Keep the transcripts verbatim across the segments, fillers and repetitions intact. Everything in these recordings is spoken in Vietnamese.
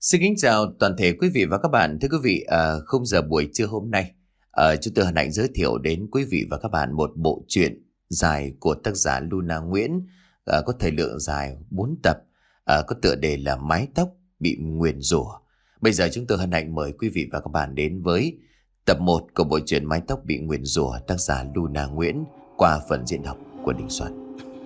Xin kính chào toàn thể quý vị và các bạn. Thưa quý vị, à, khung giờ buổi trưa hôm nay, à, chúng tôi hân hạnh giới thiệu đến quý vị và các bạn một bộ truyện dài của tác giả Luna Nguyễn, à, có thời lượng dài bốn tập, à, có tựa đề là Mái tóc bị nguyền rủa. Bây giờ chúng tôi hân hạnh mời quý vị và các bạn đến với tập một của bộ truyện Mái tóc bị nguyền rủa, tác giả Luna Nguyễn, qua phần diễn đọc của Đình Soạn.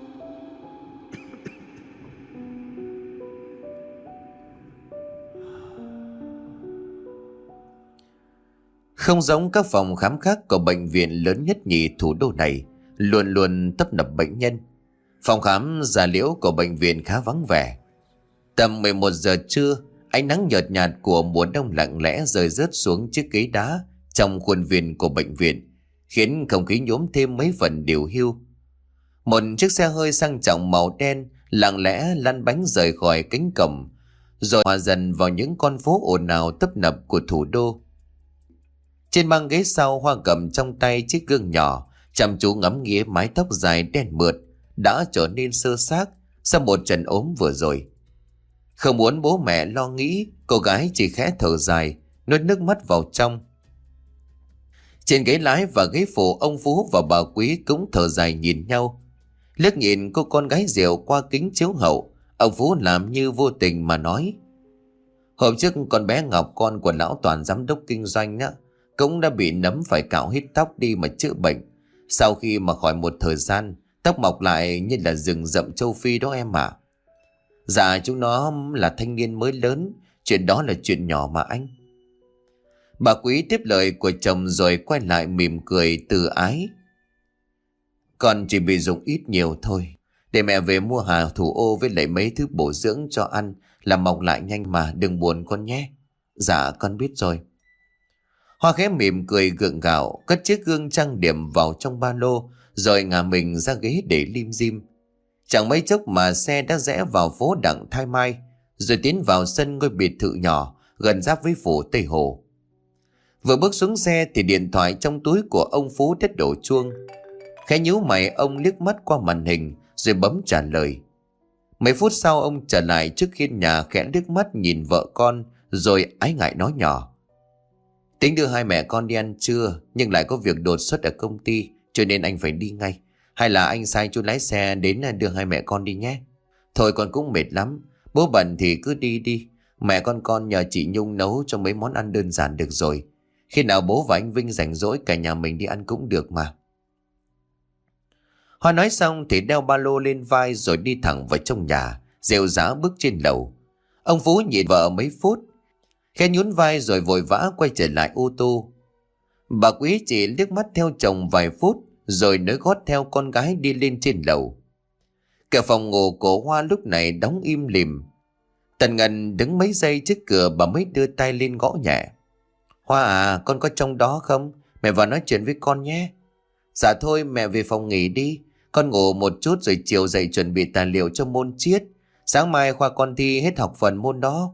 Không giống các phòng khám khác của bệnh viện lớn nhất nhì thủ đô này, luôn luôn tấp nập bệnh nhân. Phòng khám Gia Liễu của bệnh viện khá vắng vẻ. Tầm mười một giờ trưa, ánh nắng nhợt nhạt của mùa đông lặng lẽ rơi rớt xuống chiếc ghế đá trong khuôn viên của bệnh viện, khiến không khí nhuốm thêm mấy phần điều hưu. Một chiếc xe hơi sang trọng màu đen lặng lẽ lăn bánh rời khỏi cánh cổng, rồi hòa dần vào những con phố ồn ào tấp nập của thủ đô. Trên băng ghế sau, Hoa cầm trong tay chiếc gương nhỏ, chăm chú ngắm nghía mái tóc dài đen mượt đã trở nên sơ xác sau một trận ốm vừa rồi. Không muốn bố mẹ lo nghĩ, cô gái chỉ khẽ thở dài, nuốt nước mắt vào trong. Trên ghế lái và ghế phụ, ông Phú và bà Quý cũng thở dài nhìn nhau. Liếc nhìn cô con gái rượu qua kính chiếu hậu, ông Phú làm như vô tình mà nói: "Hôm trước con bé Ngọc, con của lão Toàn giám đốc kinh doanh á, cũng đã bị nấm phải cạo hết tóc đi mà chữa bệnh. Sau khi mà khỏi một thời gian, tóc mọc lại như là rừng rậm châu Phi đó em ạ." "Dạ, chúng nó là thanh niên mới lớn, chuyện đó là chuyện nhỏ mà anh." Bà Quý tiếp lời của chồng rồi quay lại mỉm cười từ ái: "Con chỉ bị dùng ít nhiều thôi, để mẹ về mua hà thủ ô với lại mấy thứ bổ dưỡng cho ăn là mọc lại nhanh mà, đừng buồn con nhé." "Dạ, con biết rồi." Hoa khẽ mỉm cười gượng gạo, cất chiếc gương trang điểm vào trong ba lô, rồi ngả mình ra ghế để lim dim. Chẳng mấy chốc mà xe đã rẽ vào phố Đặng Thái Mai, rồi tiến vào sân ngôi biệt thự nhỏ gần giáp với phủ Tây Hồ. Vừa bước xuống xe thì điện thoại trong túi của ông Phú đã đổ chuông. Khẽ nhíu mày, ông liếc mắt qua màn hình rồi bấm trả lời. Mấy phút sau, ông trở lại trước hiên nhà, khẽ liếc mắt nhìn vợ con rồi ái ngại nói nhỏ: "Tính đưa hai mẹ con đi ăn trưa, nhưng lại có việc đột xuất ở công ty, cho nên anh phải đi ngay. Hay là anh sai chú lái xe đến đưa hai mẹ con đi nhé." "Thôi con cũng mệt lắm, bố bận thì cứ đi đi. Mẹ con con nhờ chị Nhung nấu cho mấy món ăn đơn giản được rồi. Khi nào bố và anh Vinh rảnh rỗi, cả nhà mình đi ăn cũng được mà." Hoa nói xong thì đeo ba lô lên vai rồi đi thẳng vào trong nhà, rệu rã bước trên lầu. Ông Phú nhìn vợ mấy phút, khẽ nhún vai rồi vội vã quay trở lại ô tô. Bà Quý chỉ liếc mắt theo chồng vài phút rồi nối gót theo con gái đi lên trên lầu. Cả phòng ngủ của Hoa lúc này đóng im lìm. Tần Ngân đứng mấy giây trước cửa, bà mới đưa tay lên gõ nhẹ. "Hoa à, con có trong đó không? Mẹ vào nói chuyện với con nhé." "Dạ thôi, mẹ về phòng nghỉ đi. Con ngủ một chút rồi chiều dậy chuẩn bị tài liệu cho môn triết. Sáng mai Khoa con thi hết học phần môn đó."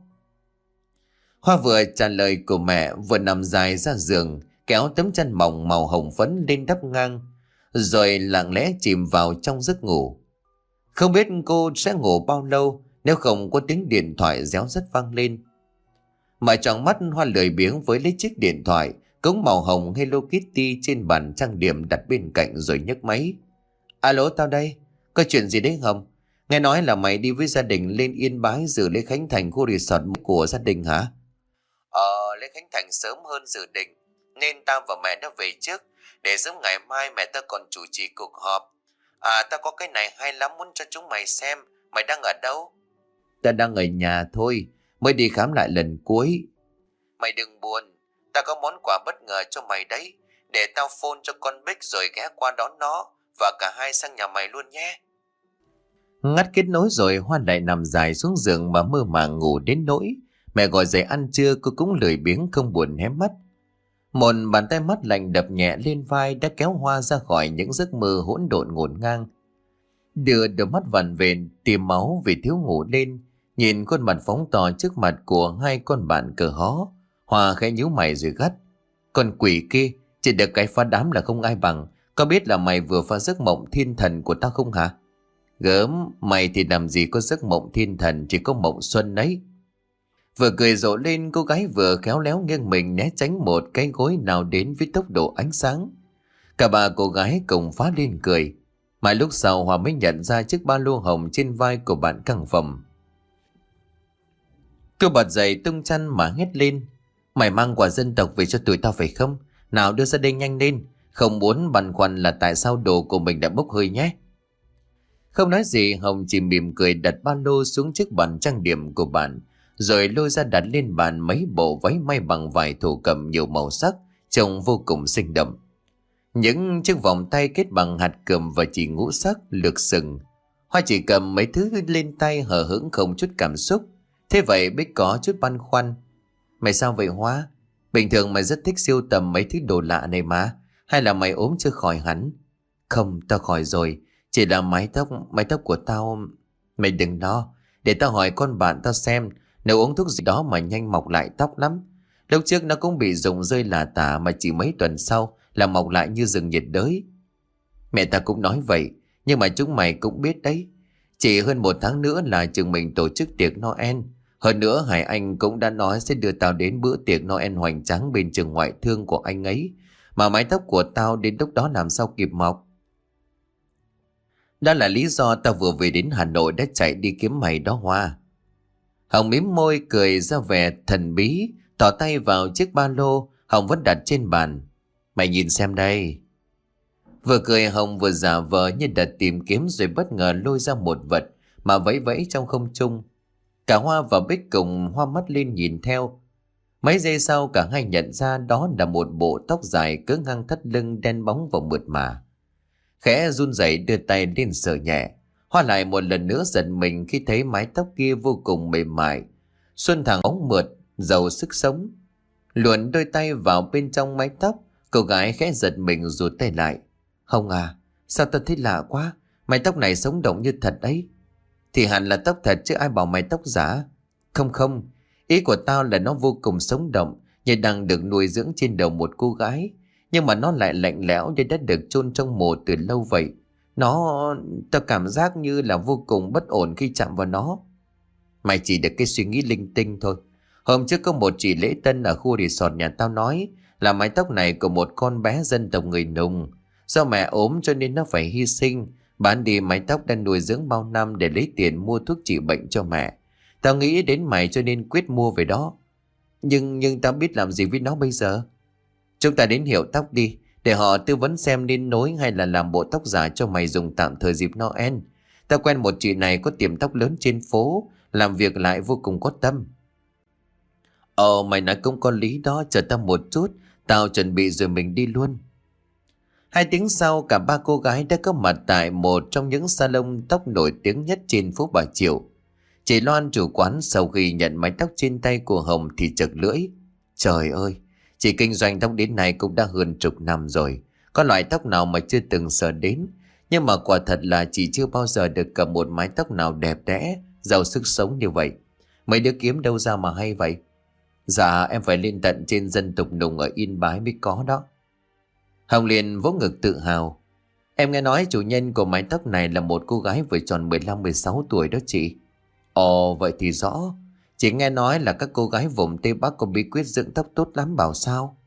Hoa vừa trả lời của mẹ vừa nằm dài ra giường, kéo tấm chăn mỏng màu hồng phấn lên đắp ngang, rồi lặng lẽ chìm vào trong giấc ngủ. Không biết cô sẽ ngủ bao lâu nếu không có tiếng điện thoại réo rắt vang lên. Mà tròn mắt, Hoa lười biếng với lấy chiếc điện thoại cống màu hồng Hello Kitty trên bàn trang điểm đặt bên cạnh rồi nhấc máy. "Alo, tao đây. Có chuyện gì đấy Hồng? Nghe nói là mày đi với gia đình lên Yên Bái dự lễ khánh thành khu resort của gia đình hả?" "Ờ, lễ khánh thành sớm hơn dự định, nên tao và mẹ đã về trước, để sớm ngày mai mẹ tao còn chủ trì cuộc họp. À, tao có cái này hay lắm muốn cho chúng mày xem. Mày đang ở đâu?" "Ta đang ở nhà thôi, mới đi khám lại lần cuối." "Mày đừng buồn, tao có món quà bất ngờ cho mày đấy. Để tao phone cho con Bích rồi ghé qua đón nó, và cả hai sang nhà mày luôn nhé." Ngắt kết nối rồi, Hoa lại nằm dài xuống giường mà mơ màng ngủ đến nỗi mẹ gọi dậy ăn trưa cô cũng lười biếng không buồn hé mắt. Một bàn tay mắt lạnh đập nhẹ lên vai đã kéo Hoa ra khỏi những giấc mơ hỗn độn ngổn ngang. Đưa đôi mắt vằn vện tìm máu vì thiếu ngủ lên, nhìn khuôn mặt phóng to trước mặt của hai con bạn cờ hó, Hoa khẽ nhíu mày rồi gắt: "Con quỷ kia, chỉ được cái phá đám là không ai bằng. Có biết là mày vừa phá giấc mộng thiên thần của tao không hả?" "Gớm, mày thì làm gì có giấc mộng thiên thần, chỉ có mộng xuân ấy." Vừa cười rộ lên, cô gái vừa khéo léo nghiêng mình né tránh một cái gối nào đến với tốc độ ánh sáng. Cả ba cô gái cùng phá lên cười. Mãi lúc sau Hòa mới nhận ra chiếc ba lô hồng trên vai của bạn căn phòng. Cô bật dậy tung chăn mà hét lên: "Mày mang quà dân tộc về cho tụi tao phải không? Nào đưa ra đây nhanh lên, không muốn băn khoăn là tại sao đồ của mình đã bốc hơi nhé." Không nói gì, Hồng chỉ mỉm cười đặt ba lô xuống chiếc bàn trang điểm của bạn, rồi lôi ra đặt lên bàn mấy bộ váy may bằng vải thổ cẩm nhiều màu sắc, trông vô cùng sinh động. Những chiếc vòng tay kết bằng hạt cườm và chỉ ngũ sắc lược sừng. Hoa chỉ cầm mấy thứ lên tay hờ hững không chút cảm xúc. Thế vậy Bích có chút băn khoăn: "Mày sao vậy Hoa? Bình thường mày rất thích sưu tầm mấy thứ đồ lạ này mà. Hay là mày ốm chưa khỏi hẳn?" "Không, tao khỏi rồi. Chỉ là mái tóc, mái tóc của tao..." "Mày đừng lo. Để tao hỏi con bạn tao xem. Nếu uống thuốc gì đó mà nhanh mọc lại tóc lắm. Lúc trước nó cũng bị rụng rơi lả tả, mà chỉ mấy tuần sau là mọc lại như rừng nhiệt đới." "Mẹ ta cũng nói vậy. Nhưng mà chúng mày cũng biết đấy. Chỉ hơn một tháng nữa là trường mình tổ chức tiệc Noel. Hơn nữa Hải Anh cũng đã nói sẽ đưa tao đến bữa tiệc Noel hoành tráng bên trường ngoại thương của anh ấy. Mà mái tóc của tao đến lúc đó làm sao kịp mọc. Đó là lý do tao vừa về đến Hà Nội đã chạy đi kiếm mày đó Hoa." Hồng mím môi cười ra vẻ thần bí, tỏ tay vào chiếc ba lô Hồng vẫn đặt trên bàn. "Mày nhìn xem đây." Vừa cười Hồng vừa giả vờ như đặt tìm kiếm, rồi bất ngờ lôi ra một vật mà vẫy vẫy trong không trung. Cả Hoa và Bích cùng hoa mắt lên nhìn theo. Mấy giây sau cả hai nhận ra đó là một bộ tóc dài cỡ ngang thắt lưng, đen bóng và mượt mà. Khẽ run rẩy đưa tay lên sờ nhẹ. Hoa lại một lần nữa giật mình khi thấy mái tóc kia vô cùng mềm mại, xuân thẳng bóng mượt, giàu sức sống. Luồn đôi tay vào bên trong mái tóc, cô gái khẽ giật mình rụt tay lại. "Hồng à, sao tao thấy lạ quá? Mái tóc này sống động như thật đấy." "Thì hẳn là tóc thật chứ ai bảo mái tóc giả." "Không không, ý của tao là nó vô cùng sống động, như đang được nuôi dưỡng trên đầu một cô gái. Nhưng mà nó lại lạnh lẽo như đã được chôn trong mồ từ lâu vậy. Nó... tao cảm giác như là vô cùng bất ổn khi chạm vào nó." "Mày chỉ được cái suy nghĩ linh tinh thôi. Hôm trước có một chị lễ tân ở khu resort nhà tao nói là mái tóc này của một con bé dân tộc người Nùng. Do mẹ ốm cho nên nó phải hy sinh, bán đi mái tóc đang nuôi dưỡng bao năm để lấy tiền mua thuốc trị bệnh cho mẹ. Tao nghĩ đến mày cho nên quyết mua về đó. Nhưng nhưng tao biết làm gì với nó bây giờ. Chúng ta đến hiệu tóc đi, để họ tư vấn xem nên nối hay là làm bộ tóc giả cho mày dùng tạm thời dịp Noel. Tao quen một chị này có tiệm tóc lớn trên phố, làm việc lại vô cùng có tâm." "Ồ, mày nói cũng có lý đó, chờ tao một chút, tao chuẩn bị rồi mình đi luôn." Hai tiếng sau, cả ba cô gái đã có mặt tại một trong những salon tóc nổi tiếng nhất trên phố Bà Triệu. Chị Loan, chủ quán, sau khi nhận mái tóc trên tay của Hồng thì chật lưỡi. Trời ơi, chị kinh doanh tóc đến nay cũng đã hơn chục năm rồi. Có loại tóc nào mà chưa từng sờ đến. Nhưng mà quả thật là chị chưa bao giờ được cầm một mái tóc nào đẹp đẽ, giàu sức sống như vậy. Mấy đứa kiếm đâu ra mà hay vậy? Dạ, em phải lên tận trên dân tộc Nùng ở Yên Bái mới có đó. Hồng liền vỗ ngực tự hào. Em nghe nói chủ nhân của mái tóc này là một cô gái vừa tròn mười lăm mười sáu tuổi đó chị. Ồ, vậy thì rõ. Chị nghe nói là các cô gái vùng Tây Bắc có bí quyết dưỡng tóc tốt lắm bảo sao.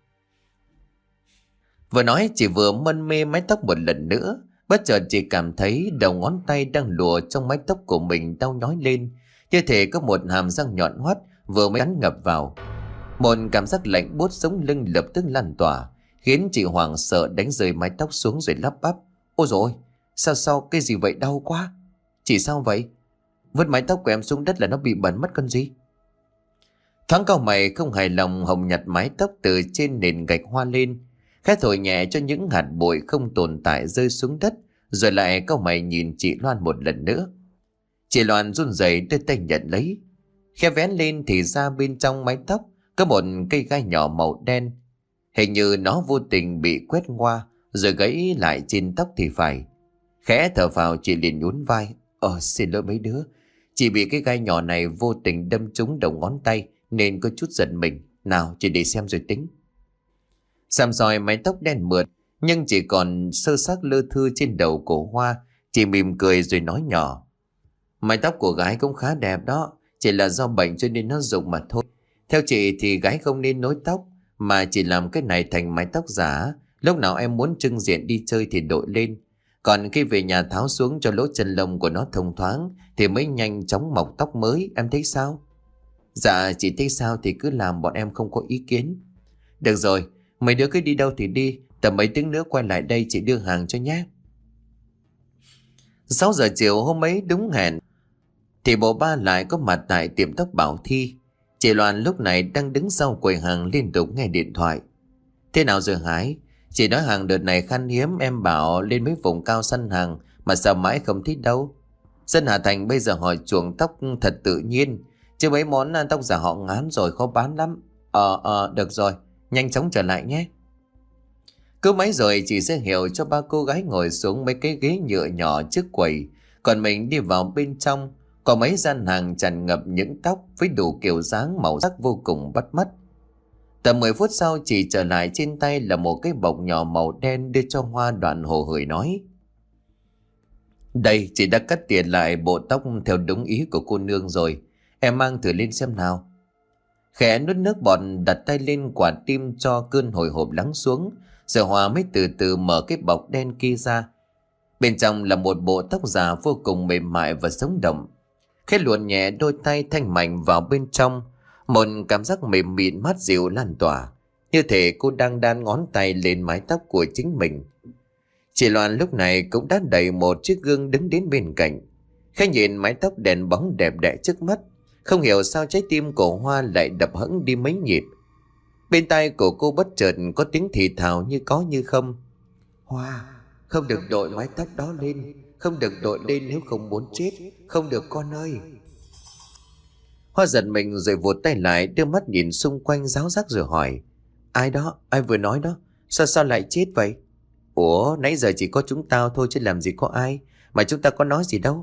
Vừa nói chị vừa mân mê mái tóc một lần nữa. Bất chợt chị cảm thấy đầu ngón tay đang lùa trong mái tóc của mình đau nhói lên, như thể có một hàm răng nhọn hoắt vừa mới cắn ngập vào. Một cảm giác lạnh buốt sống lưng lập tức lan tỏa, khiến chị hoảng sợ đánh rơi mái tóc xuống rồi lắp bắp. Ôi dồi, sao sao cái gì vậy, đau quá. Chị sao vậy? Vứt mái tóc của em xuống đất là nó bị bẩn mất con gì? Thoáng cau mày không hài lòng, Hồng nhặt mái tóc từ trên nền gạch hoa lên, khẽ thổi nhẹ cho những hạt bụi không tồn tại rơi xuống đất, rồi lại cau mày nhìn chị Loan một lần nữa. Chị Loan run rẩy đưa tay nhận lấy, khẽ vén lên thì ra bên trong mái tóc có một cây gai nhỏ màu đen. Hình như nó vô tình bị quét qua rồi gãy lại trên tóc thì phải. Khẽ thở vào, chị liền nhún vai. Ờ xin lỗi mấy đứa, chị bị cái gai nhỏ này vô tình đâm trúng đầu ngón tay nên có chút giận mình. Nào chị để xem rồi tính. Xăm soi mái tóc đen mượt nhưng chỉ còn sơ xác lơ thưa trên đầu cổ Hoa, chị mỉm cười rồi nói nhỏ. Mái tóc của gái cũng khá đẹp đó, Chỉ là do bệnh cho nên nó rụng mà thôi. Theo chị thì gái không nên nối tóc, mà chỉ làm cái này thành mái tóc giả. Lúc nào em muốn trưng diện đi chơi thì đội lên. Còn khi về nhà tháo xuống cho lỗ chân lông của nó thông thoáng thì mới nhanh chóng mọc tóc mới. Em thấy sao? Dạ chị thấy sao thì cứ làm, bọn em không có ý kiến. Được rồi, mấy đứa cứ đi đâu thì đi. Tầm mấy tiếng nữa quay lại đây chị đưa hàng cho nhé. Sáu giờ chiều hôm ấy đúng hẹn thì bộ ba lại có mặt tại tiệm tóc Bảo Thi. Chị Loan lúc này đang đứng sau quầy hàng liên tục nghe điện thoại. Thế nào rồi Hải? Chị nói hàng đợt này khan hiếm, em bảo lên mấy vùng cao săn hàng mà sao mãi không thích đâu. Dân Hà Thành bây giờ hỏi chuồng tóc thật tự nhiên, chứ mấy món tóc giả họ ngán rồi, khó bán lắm. Ờ ờ được rồi, nhanh chóng trở lại nhé. Cứ mấy rồi chị sẽ hiểu cho ba cô gái ngồi xuống mấy cái ghế nhựa nhỏ trước quầy, còn mình đi vào bên trong. Có mấy gian hàng tràn ngập những tóc với đủ kiểu dáng màu sắc vô cùng bắt mắt. Tầm mười phút sau chị trở lại, trên tay là một cái bọc nhỏ màu đen đưa cho Hoa. Đoạn hồ hởi nói: Đây, chị đã cắt tiền lại bộ tóc theo đúng ý của cô nương rồi. Em mang thử lên xem nào. Khẽ nuốt nước bọt, đặt tay lên quả tim cho cơn hồi hộp lắng xuống. Giờ Hoa mới từ từ mở cái bọc đen kia ra. Bên trong là một bộ tóc giả vô cùng mềm mại và sống động. Khẽ luồn nhẹ đôi tay thanh mảnh vào bên trong, một cảm giác mềm mịn mát dịu lan tỏa, như thể cô đang đan ngón tay lên mái tóc của chính mình. Chị Loan lúc này cũng đã đẩy một chiếc gương đứng đến bên cạnh. Khẽ nhìn mái tóc đèn bóng đẹp đẽ trước mắt, không hiểu sao trái tim của Hoa lại đập hững đi mấy nhịp. Bên tai của cô bất chợt có tiếng thì thào như có như không: Hoa, không được đội mái tóc đó lên, không được đội lên nếu không muốn chết, không được con ơi. Hoa giật mình rồi vụt tay lại, đưa mắt nhìn xung quanh ráo rác rồi hỏi: Ai đó? Ai vừa nói đó? Sao sao lại chết vậy? Ủa, nãy giờ chỉ có chúng tao thôi chứ làm gì có ai, mà chúng ta có nói gì đâu.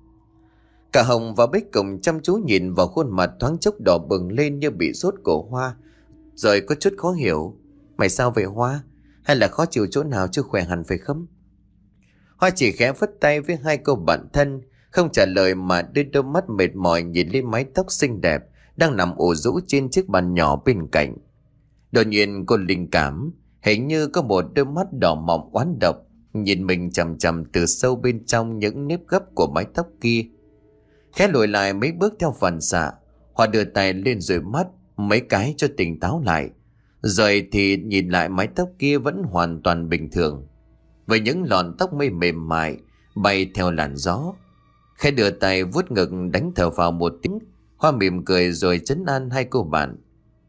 Cả Hồng và Bích cùng chăm chú nhìn vào khuôn mặt thoáng chốc đỏ bừng lên như bị sốt của Hoa, rồi có chút khó hiểu: Mày sao vậy Hoa? Hay là khó chịu chỗ nào chưa khỏe hẳn phải không? Hoa chỉ khẽ phất tay với hai câu bạn thân, không trả lời mà đưa đôi mắt mệt mỏi nhìn lên mái tóc xinh đẹp đang nằm ủ rũ trên chiếc bàn nhỏ bên cạnh. Đột nhiên cô linh cảm, hình như có một đôi mắt đỏ mọng oán độc nhìn mình chằm chằm từ sâu bên trong những nếp gấp của mái tóc kia. Khẽ lùi lại mấy bước theo phản xạ, Hoa đưa tay lên rồi mắt mấy cái cho tỉnh táo lại, rồi thì nhìn lại mái tóc kia vẫn hoàn toàn bình thường, với những lọn tóc mây mềm mại bay theo làn gió. Khẽ đưa tay vuốt ngực đánh thở vào một tiếng, Hoa mỉm cười rồi trấn an hai cô bạn: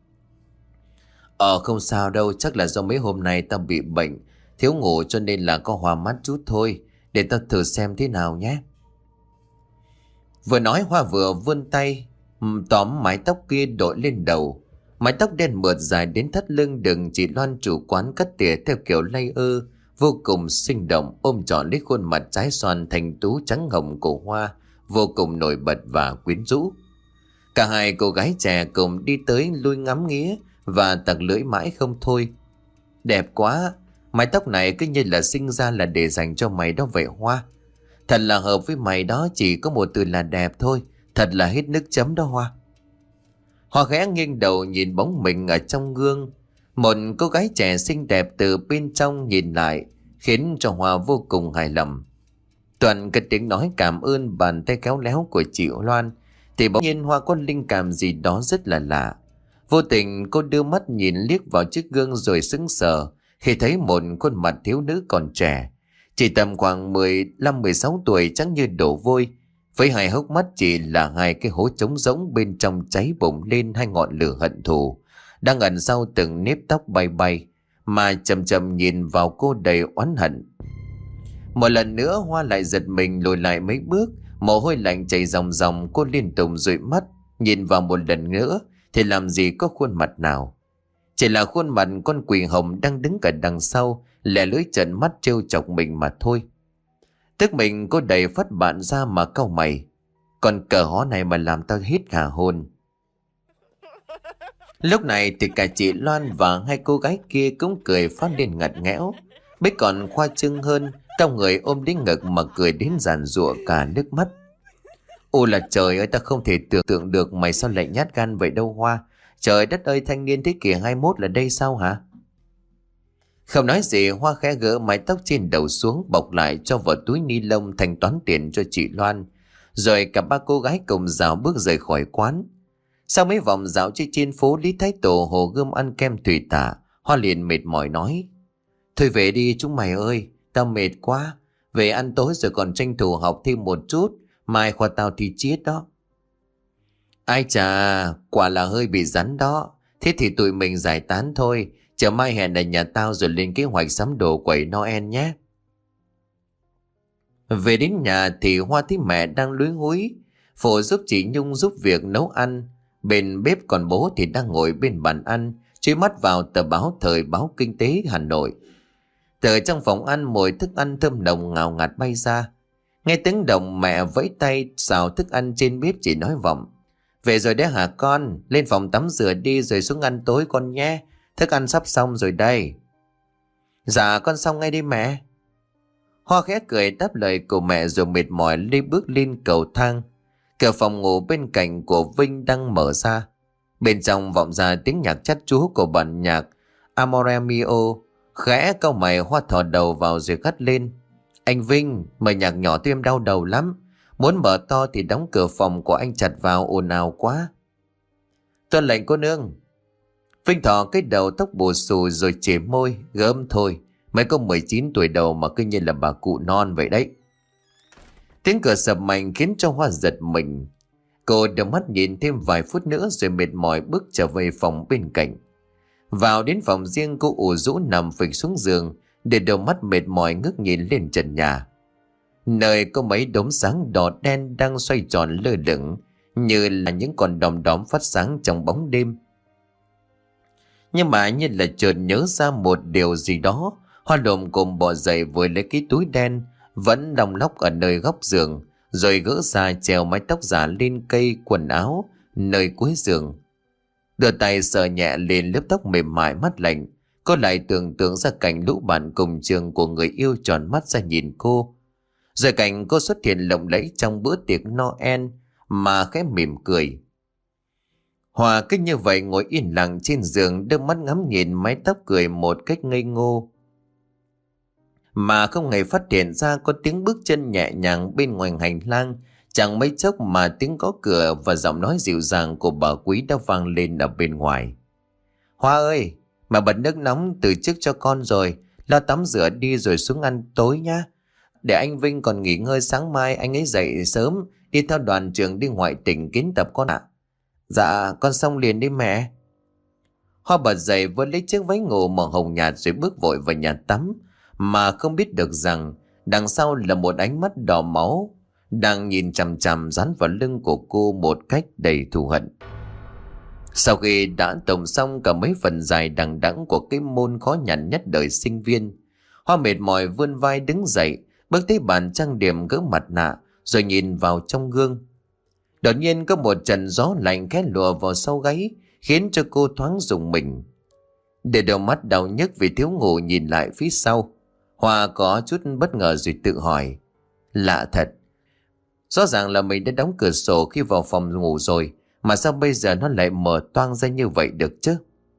Ờ không sao đâu, chắc là do mấy hôm nay tao bị bệnh, thiếu ngủ cho nên là có hoa mắt chút thôi. Để tao thử xem thế nào nhé. Vừa nói Hoa vừa vươn tay tóm mái tóc kia đội lên đầu. Mái tóc đen mượt dài đến thắt lưng đừng chị Loan chủ quán cắt tỉa theo kiểu layer vô cùng sinh động, ôm trọn lấy khuôn mặt trái xoan thành tú trắng hồng của Hoa, vô cùng nổi bật và quyến rũ. Cả hai cô gái trẻ cùng đi tới lui ngắm nghía và tặc lưỡi mãi không thôi. Đẹp quá, mái tóc này cứ như là sinh ra là để dành cho mày đó vậy Hoa. Thật là hợp với mày đó, chỉ có một từ là đẹp thôi. Thật là hết nước chấm đó Hoa. Hoa khẽ nghiêng đầu nhìn bóng mình ở trong gương. Một cô gái trẻ xinh đẹp từ bên trong nhìn lại, khiến cho Hoa vô cùng hài lòng. Toàn cái tiếng nói cảm ơn bàn tay khéo léo của chị Loan, thì bỗng nhiên Hoa có linh cảm gì đó rất là lạ. Vô tình cô đưa mắt nhìn liếc vào chiếc gương rồi sững sờ khi thấy một khuôn mặt thiếu nữ còn trẻ, chỉ tầm khoảng mười lăm mười sáu tuổi, trắng như đổ vôi, với hai hốc mắt chỉ là hai cái hố trống rỗng, bên trong cháy bùng lên hai ngọn lửa hận thù đang ẩn sau từng nếp tóc bay bay, mà chầm chầm nhìn vào cô đầy oán hận. Một lần nữa Hoa lại giật mình lùi lại mấy bước, mồ hôi lạnh chảy ròng ròng. Cô liên tục dụi mắt nhìn vào một lần nữa thì làm gì có khuôn mặt nào, chỉ là khuôn mặt con quỷ hồng đang đứng cả đằng sau, lẻ lưỡi trợn mắt trêu chọc mình mà thôi. Tức mình cô đẩy phát bạn ra mà cau mày: Còn cờ hó này mà làm tao hít hà hồn. Lúc này thì cả chị Loan và hai cô gái kia cũng cười phát lên ngặt nghẽo. Bích còn khoa trương hơn, trong người ôm đến ngực mà cười đến giàn giụa cả nước mắt. Ôi là trời ơi, ta không thể tưởng tượng được mày sao lại nhát gan vậy đâu Hoa. Trời đất ơi, thanh niên thế kỷ hai mươi mốt là đây sao hả? Không nói gì, Hoa khẽ gỡ mái tóc trên đầu xuống, bọc lại cho vào túi ni lông thanh toán tiền cho chị Loan. Rồi cả ba cô gái cùng rào bước rời khỏi quán. Sau mấy vòng dạo chơi trên phố Lý Thái Tổ, Hồ Gươm ăn kem thủy tạ, Hoa liền mệt mỏi nói: Thôi về đi chúng mày ơi, tao mệt quá. Về ăn tối rồi còn tranh thủ học thêm một chút, mai khoa tao thi triết đó. Ai chà, quả là hơi bị rắn đó. Thế thì tụi mình giải tán thôi. Chờ mai hẹn ở nhà tao rồi lên kế hoạch sắm đồ quẩy Noel nhé. Về đến nhà thì Hoa thấy mẹ đang lúi húi phụ giúp chị Nhung giúp việc nấu ăn. Bên bếp còn bố thì đang ngồi bên bàn ăn, truy mắt vào tờ báo Thời báo Kinh tế Hà Nội. Từ trong phòng ăn mùi thức ăn thơm nồng ngào ngạt bay ra. Nghe tiếng động mẹ vẫy tay xào thức ăn trên bếp, chỉ nói vọng: Về rồi đấy hả con, lên phòng tắm rửa đi rồi xuống ăn tối con nhé. Thức ăn sắp xong rồi đây. Dạ con xong ngay đi mẹ. Hoa khẽ cười đáp lời của mẹ rồi mệt mỏi đi bước lên cầu thang. Cửa phòng ngủ bên cạnh của Vinh đang mở ra. Bên trong vọng ra tiếng nhạc chát chúa của bản nhạc Amore Mio. Khẽ cau mày, Hoa thò đầu vào rồi gắt lên: Anh Vinh, mở nhạc nhỏ tôi em đau đầu lắm. Muốn mở to thì đóng cửa phòng của anh chặt vào, ồn ào quá. Tuân lệnh cô nương. Vinh thò cái đầu tóc bù xù rồi chề môi gớm: Thôi, mới có mười chín tuổi đầu mà cứ như là bà cụ non vậy đấy. Tiếng cửa sập mạnh khiến cho Hoa giật mình. Cô đưa mắt nhìn thêm vài phút nữa rồi mệt mỏi bước trở về phòng bên cạnh. Vào đến phòng riêng, cô ủ rũ nằm phịch xuống giường, để đôi mắt mệt mỏi ngước nhìn lên trần nhà. Nơi có mấy đốm sáng đỏ đen đang xoay tròn lơ lửng, như là những con đom đóm phát sáng trong bóng đêm. Nhưng mà như là chợt nhớ ra một điều gì đó, Hoa đồm cùng bò dậy với lấy cái túi đen vẫn đong lóc ở nơi góc giường, rồi gỡ ra treo mái tóc giả lên cây quần áo nơi cuối giường. Đưa tay sờ nhẹ lên lớp tóc mềm mại mát lạnh. Cô lại tưởng tượng ra cảnh lũ bạn cùng trường của người yêu tròn mắt ra nhìn cô. Rồi cảnh cô xuất hiện lộng lẫy trong bữa tiệc Noel mà khẽ mỉm cười. Hòa cứ như vậy ngồi yên lặng trên giường, đưa mắt ngắm nhìn mái tóc cười một cách ngây ngô. Mà không hề phát hiện ra có tiếng bước chân nhẹ nhàng bên ngoài hành lang. Chẳng mấy chốc mà tiếng gõ cửa và giọng nói dịu dàng của bà Quý đã vang lên ở bên ngoài. Hoa ơi, mà bật nước nóng từ trước cho con rồi, lo tắm rửa đi rồi xuống ăn tối nhá. Để anh Vinh còn nghỉ ngơi, sáng mai anh ấy dậy sớm đi theo đoàn trường đi ngoại tỉnh kiến tập con ạ. Dạ con xong liền đi mẹ. Hoa bật dậy với lấy chiếc váy ngủ màu hồng nhạt rồi bước vội vào nhà tắm, mà không biết được rằng đằng sau là một ánh mắt đỏ máu đang nhìn chằm chằm dán vào lưng của cô một cách đầy thù hận. Sau khi đã tổng xong cả mấy phần dài đằng đẵng của cái môn khó nhằn nhất đời sinh viên, Hoa mệt mỏi vươn vai đứng dậy, bước tới bàn trang điểm gỡ mặt nạ rồi nhìn vào trong gương. Đột nhiên có một trận gió lạnh khẽ lùa vào sau gáy, khiến cho cô thoáng rùng mình. Để đôi mắt đau nhức vì thiếu ngủ nhìn lại phía sau, Hoa có chút bất ngờ rồi tự hỏi: lạ thật, rõ ràng là mình đã đóng cửa sổ khi vào phòng ngủ rồi, mà sao bây giờ nó lại mở toang ra như vậy được chứ?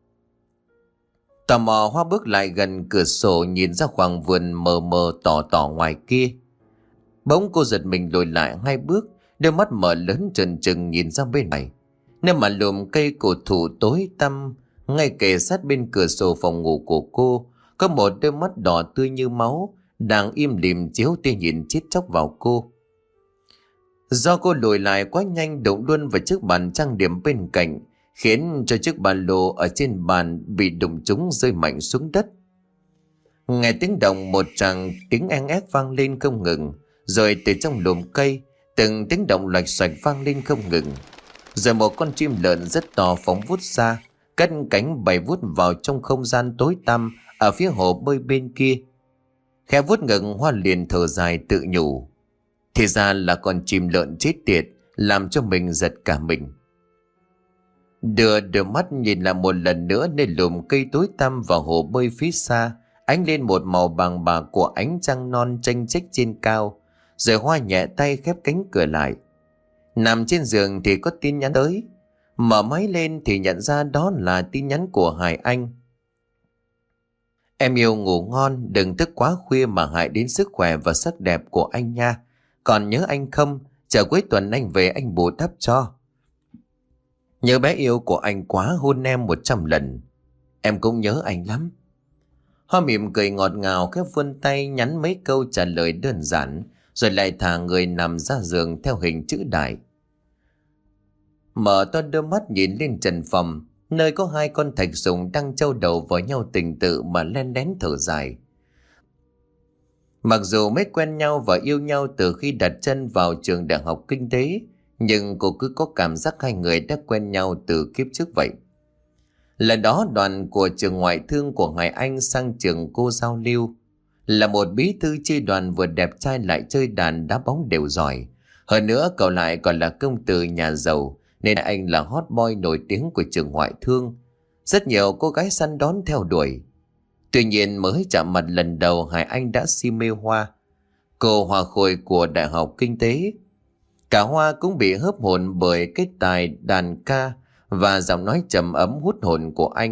Tò mò, Hoa bước lại gần cửa sổ nhìn ra khoảng vườn mờ mờ tỏ tỏ ngoài kia. Bỗng cô giật mình lùi lại hai bước, đôi mắt mở lớn trừng trừng nhìn ra bên này. Nơi mà lùm cây cổ thụ tối tăm ngay kề sát bên cửa sổ phòng ngủ của cô, có một đôi mắt đỏ tươi như máu đang im lìm chiếu tia nhìn chết chóc vào cô. Do cô lùi lại quá nhanh, đụng luôn vào chiếc bàn trang điểm bên cạnh, khiến cho chiếc ba lô ở trên bàn bị đụng trúng rơi mạnh xuống đất. Nghe tiếng động, một tràng tiếng eng ép vang lên không ngừng, rồi từ trong lùm cây từng tiếng động loạch xoạch vang lên không ngừng. Rồi một con chim lợn rất to phóng vút ra, cất cánh bay vút vào trong không gian tối tăm ở phía hồ bơi bên kia. Khẽ vuốt ngực, Hoa liền thở dài tự nhủ: thì ra là con chim lợn chết tiệt, làm cho mình giật cả mình. Đưa đôi mắt nhìn lại một lần nữa nơi lùm cây tối tăm và hồ bơi phía xa, ánh lên một màu vàng bạc của ánh trăng non chênh chếch trên cao. Rồi Hoa nhẹ tay khép cánh cửa lại. Nằm trên giường thì có tin nhắn tới. Mở máy lên thì nhận ra đó là tin nhắn của Hải Anh. Em yêu ngủ ngon, đừng thức quá khuya mà hại đến sức khỏe và sắc đẹp của anh nha. Còn nhớ anh không? Chờ cuối tuần anh về anh bù đắp cho. Nhớ bé yêu của anh quá, hôn em một trăm lần. Em cũng nhớ anh lắm. Hoa mỉm cười ngọt ngào, khép vươn tay nhắn mấy câu trả lời đơn giản, rồi lại thả người nằm ra giường theo hình chữ đại. Mở to đôi mắt nhìn lên trần phòng, nơi có hai con thạch sùng đang trâu đầu vào nhau tình tự mà len lén thở dài. Mặc dù mới quen nhau và yêu nhau từ khi đặt chân vào trường đại học kinh tế, nhưng cô cứ có cảm giác hai người đã quen nhau từ kiếp trước vậy. Lần đó đoàn của trường ngoại thương của Hải Anh sang trường cô giao lưu. Là một bí thư chi đoàn vừa đẹp trai lại chơi đàn đá bóng đều giỏi. Hơn nữa cậu lại còn là công tử nhà giàu, nên anh là hot boy nổi tiếng của trường ngoại thương. Rất nhiều cô gái săn đón theo đuổi. Tuy nhiên mới chạm mặt lần đầu Hải Anh đã si mê Hoa, cô Hoa Khôi của đại học kinh tế. Cả Hoa cũng bị hớp hồn bởi cái tài đàn ca và giọng nói trầm ấm hút hồn của anh.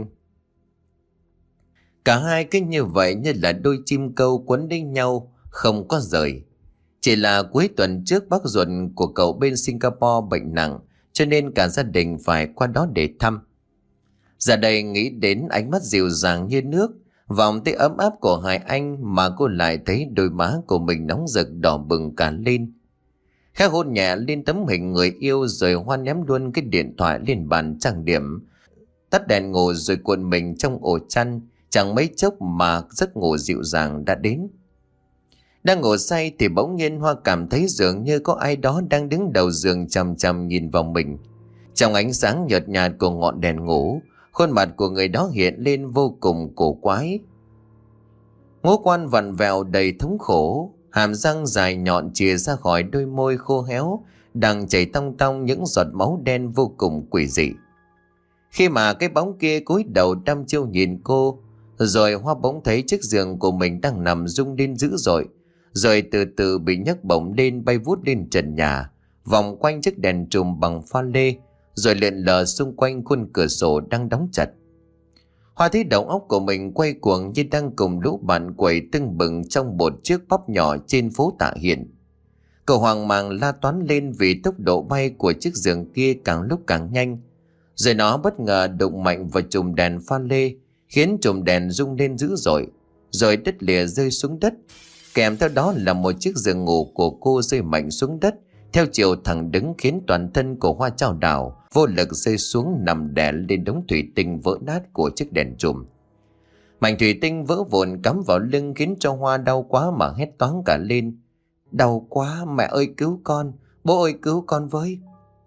Cả hai cứ như vậy như là đôi chim câu quấn lấy nhau, không có rời. Chỉ là cuối tuần trước bác ruột của cậu bên Singapore bệnh nặng, cho nên cả gia đình phải qua đó để thăm. Giờ đây nghĩ đến ánh mắt dịu dàng như nước, vòng tay ấm áp của Hải Anh mà cô lại thấy đôi má của mình nóng rực đỏ bừng cả lên. Khẽ hôn nhẹ lên tấm hình người yêu rồi Hoa ném luôn cái điện thoại lên bàn trang điểm, tắt đèn ngủ rồi cuộn mình trong ổ chăn. Chẳng mấy chốc mà giấc ngủ dịu dàng đã đến. Đang ngủ say thì bỗng nhiên Hoa cảm thấy dường như có ai đó đang đứng đầu giường chằm chằm nhìn vào mình. Trong ánh sáng nhợt nhạt của ngọn đèn ngủ, khuôn mặt của người đó hiện lên vô cùng cổ quái. Ngũ quan vặn vẹo đầy thống khổ, hàm răng dài nhọn chìa ra khỏi đôi môi khô héo, đang chảy tong tong những giọt máu đen vô cùng quỷ dị. Khi mà cái bóng kia cúi đầu đăm chiêu nhìn cô, rồi Hoa bỗng thấy chiếc giường của mình đang nằm rung lên dữ dội, rồi từ từ bị nhấc bổng lên bay vút lên trần nhà, vòng quanh chiếc đèn trùm bằng pha lê, rồi lượn lờ xung quanh khuôn cửa sổ đang đóng chặt. Hoa thấy đầu óc của mình quay cuồng như đang cùng lũ bạn quẩy tưng bừng trong một chiếc pub nhỏ trên phố Tạ Hiện. Cậu hoang mang la toán lên vì tốc độ bay của chiếc giường kia càng lúc càng nhanh, rồi nó bất ngờ đụng mạnh vào chùm đèn pha lê, khiến chùm đèn rung lên dữ dội, rồi đứt lìa rơi xuống đất. Kèm theo đó là một chiếc giường ngủ của cô rơi mạnh xuống đất theo chiều thẳng đứng, khiến toàn thân của Hoa chao đảo vô lực rơi xuống nằm đè lên đống thủy tinh vỡ nát của chiếc đèn chùm. Mảnh thủy tinh vỡ vụn cắm vào lưng khiến cho Hoa đau quá mà hét toáng cả lên. Đau quá, mẹ ơi cứu con, bố ơi cứu con với.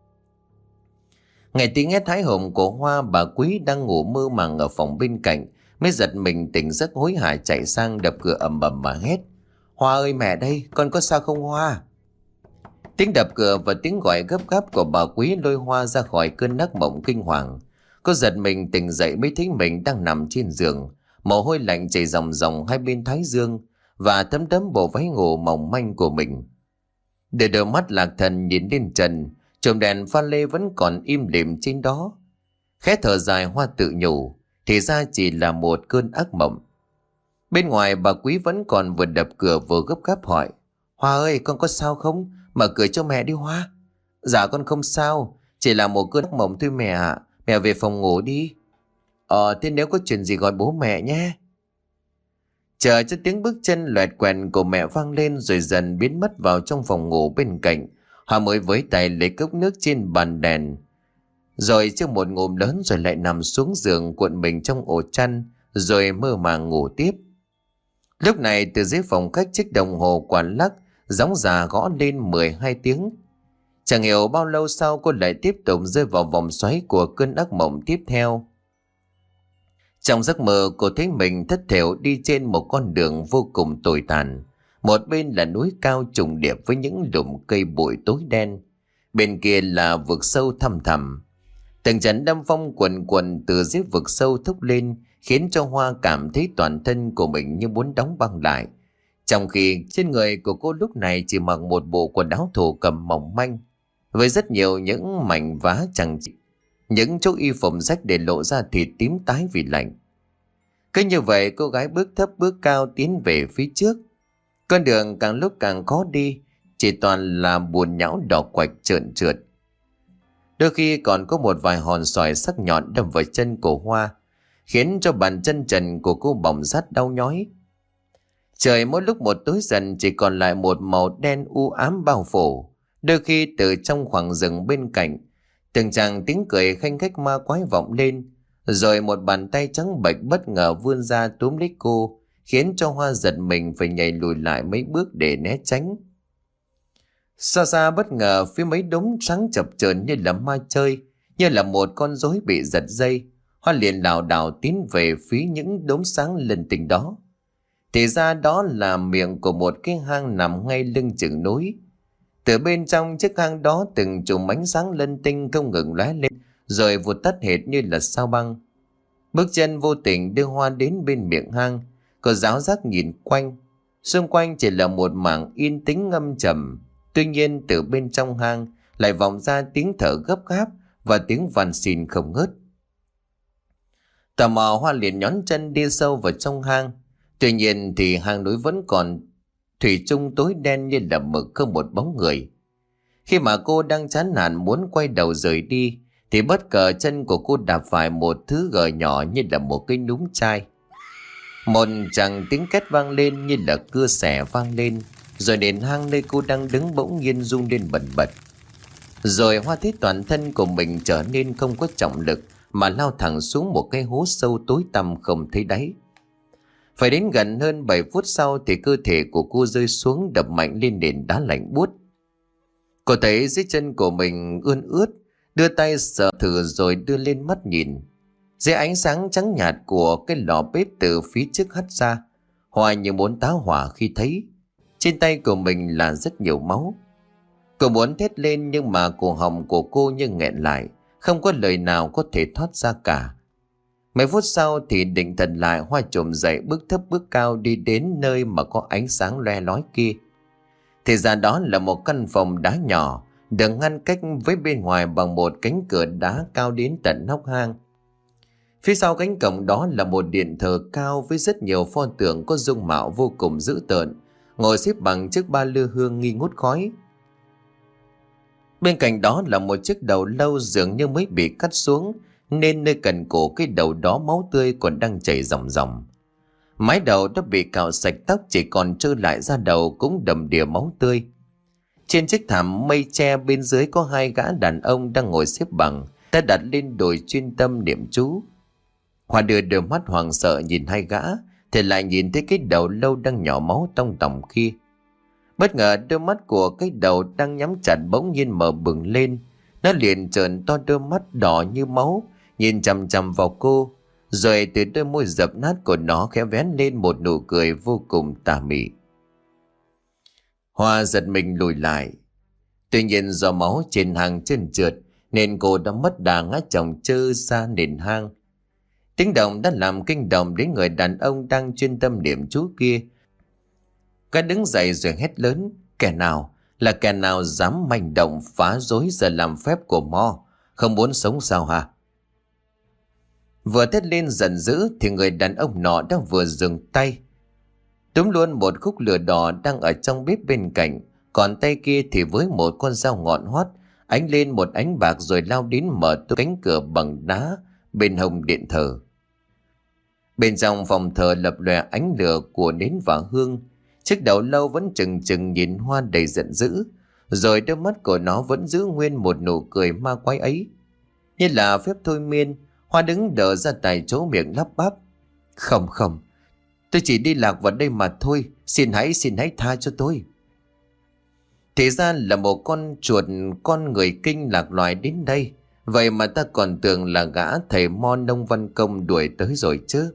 Nghe tiếng hét hãi hùng của Hoa, bà Quý đang ngủ mơ màng ở phòng bên cạnh mới giật mình tỉnh giấc, hối hả chạy sang đập cửa ầm ầm mà hét. Hoa ơi, mẹ đây, con có sao không Hoa? Tiếng đập cửa và tiếng gọi gấp gáp của bà Quý lôi Hoa ra khỏi cơn ác mộng kinh hoàng. Cô giật mình tỉnh dậy mới thấy mình đang nằm trên giường, mồ hôi lạnh chảy ròng ròng hai bên thái dương và thấm đẫm bộ váy ngủ mỏng manh của mình. Để đôi mắt lạc thần nhìn lên trần, chùm đèn pha lê vẫn còn im lìm trên đó. Khẽ thở dài, Hoa tự nhủ, thì ra chỉ là một cơn ác mộng. Bên ngoài bà Quý vẫn còn vừa đập cửa vừa gấp gáp hỏi. Hoa ơi, con có sao không? Mở cửa cho mẹ đi Hoa. Dạ con không sao, chỉ là một cơn ác mộng thôi mẹ ạ. Mẹ về phòng ngủ đi. Ờ thế nếu có chuyện gì gọi bố mẹ nhé. Chờ cho tiếng bước chân loẹt quẹt của mẹ vang lên rồi dần biến mất vào trong phòng ngủ bên cạnh. Hoa mới với tay lấy cốc nước trên bàn đèn, rồi trước một ngụm lớn rồi lại nằm xuống giường cuộn mình trong ổ chăn, rồi mơ màng ngủ tiếp. Lúc này từ dưới phòng khách chiếc đồng hồ quả lắc gióng già gõ lên mười hai tiếng. Chẳng hiểu bao lâu sau cô lại tiếp tục rơi vào vòng xoáy của cơn ác mộng tiếp theo. Trong giấc mơ cô thấy mình thất thểu đi trên một con đường vô cùng tồi tàn. Một bên là núi cao trùng điệp với những lùm cây bụi tối đen, bên kia là vực sâu thăm thẳm. Từng trận đâm phong quần quần từ dưới vực sâu thốc lên, khiến cho Hoa cảm thấy toàn thân của mình như muốn đóng băng lại. Trong khi trên người của cô lúc này chỉ mặc một bộ quần áo thổ cẩm mỏng manh. với rất nhiều những mảnh vá chẳng chịt, những chỗ y phục rách để lộ ra thịt tím tái vì lạnh. Cứ như vậy cô gái bước thấp bước cao tiến về phía trước. Con đường càng lúc càng khó đi, chỉ toàn là bùn nhão đỏ quạch trơn trượt. Đôi khi còn có một vài hòn sỏi sắc nhọn đâm vào chân của Hoa, khiến cho bàn chân trần của cô bỏng rát đau nhói. Trời mỗi lúc một tối dần, chỉ còn lại một màu đen u ám bao phủ. Đôi khi từ trong khoảng rừng bên cạnh, từng tràng tiếng cười khanh khách ma quái vọng lên, rồi một bàn tay trắng bệch bất ngờ vươn ra túm lấy cô, khiến cho Hoa giật mình phải nhảy lùi lại mấy bước để né tránh. Xa xa bất ngờ phía mấy đống trắng chập chờn như là ma chơi, như là một con rối bị giật dây. Hoa liền lảo đảo tiến về phía những đống sáng linh tinh đó. Thì ra đó là miệng của một cái hang nằm ngay lưng chừng núi. Từ bên trong chiếc hang đó từng chùm ánh sáng linh tinh không ngừng lóe lên, rồi vụt tắt hệt như là sao băng. Bước chân vô tình đưa Hoa đến bên miệng hang. Cô giáo giác nhìn quanh, xung quanh chỉ là một mảng yên tĩnh ngâm trầm. Tuy nhiên từ bên trong hang lại vọng ra tiếng thở gấp gáp và tiếng van xin không ngớt. Tò mò, Hoa liền nhón chân đi sâu vào trong hang. Tuy nhiên thì hang núi vẫn còn thủy chung tối đen như là mực, không một bóng người. Khi mà cô đang chán nản muốn quay đầu rời đi, thì bất ngờ chân của cô đạp phải một thứ gờ nhỏ như là một cái núm chai. Một tràng tiếng két vang lên như là cưa xẻ vang lên, rồi nền hang nơi cô đang đứng bỗng nhiên rung lên bần bật. Rồi Hoa thấy toàn thân của mình trở nên không có trọng lực, mà lao thẳng xuống một cái hố sâu tối tăm không thấy đáy. Phải đến gần hơn bảy phút sau thì cơ thể của cô rơi xuống, đập mạnh lên nền đá lạnh buốt. Cô thấy dưới chân của mình ươn ướt, đưa tay sờ thử rồi đưa lên mắt nhìn. Dưới ánh sáng trắng nhạt của cái lò bếp từ phía trước hắt ra, Hoa như muốn tá hỏa khi thấy trên tay của mình là rất nhiều máu. Cô muốn thét lên nhưng mà cổ họng của cô như nghẹn lại, không có lời nào có thể thoát ra cả. Mấy phút sau thì định thần lại, Hoa chồm dậy bước thấp bước cao đi đến nơi mà có ánh sáng loe lói kia. Thì ra đó là một căn phòng đá nhỏ, được ngăn cách với bên ngoài bằng một cánh cửa đá cao đến tận nóc hang. Phía sau cánh cổng đó là một điện thờ cao với rất nhiều pho tượng có dung mạo vô cùng dữ tợn, ngồi xếp bằng chiếc ba lư hương nghi ngút khói. Bên cạnh đó là một chiếc đầu lâu dường như mới bị cắt xuống, nên nơi cần cổ cái đầu đó máu tươi còn đang chảy ròng ròng. Mái đầu đã bị cạo sạch, tóc chỉ còn trơ lại da đầu cũng đầm đìa máu tươi. Trên chiếc thảm mây tre bên dưới có hai gã đàn ông đang ngồi xếp bằng, ta đặt lên đồi chuyên tâm niệm chú. Hoa đưa đôi mắt hoảng sợ nhìn hai gã, thì lại nhìn thấy cái đầu lâu đang nhỏ máu tông tòng kia. Bất ngờ đôi mắt của cái đầu đang nhắm chặt bỗng nhiên mở bừng lên. Nó liền trợn to đôi mắt đỏ như máu, nhìn chằm chằm vào cô. Rồi từ đôi môi dập nát của nó khẽ vén lên một nụ cười vô cùng tà mị. Hoa giật mình lùi lại. Tuy nhiên do máu trên hang trơn trượt, nên cô đã mất đà ngã chồng chơ ra nền hang. Tiếng động đã làm kinh động đến người đàn ông đang chuyên tâm niệm chú kia. Gã đứng dậy rồi hét lớn: Kẻ nào, là kẻ nào dám manh động phá rối giờ làm phép của Mo, không muốn sống sao hả? Vừa thét lên giận dữ thì người đàn ông nọ đã vừa dừng tay, túm luôn một khúc lửa đỏ đang ở trong bếp bên cạnh, còn tay kia thì với một con dao ngọn hoắt ánh lên một ánh bạc, rồi lao đến mở tung cánh cửa bằng đá bên hông điện thờ. Bên trong phòng thờ lập lòe ánh lửa của nến và hương. Chiếc đầu lâu vẫn chừng chừng nhìn Hoa đầy giận dữ, rồi đôi mắt của nó vẫn giữ nguyên một nụ cười ma quái ấy. Như là phép thôi miên, Hoa đứng đờ ra tại chỗ, miệng lắp bắp: Không không, tôi chỉ đi lạc vào đây mà thôi, xin hãy xin hãy tha cho tôi. Thì ra là một con chuột con người kinh lạc loài đến đây, vậy mà ta còn tưởng là gã thầy Mo Nông Văn Công đuổi tới rồi chứ.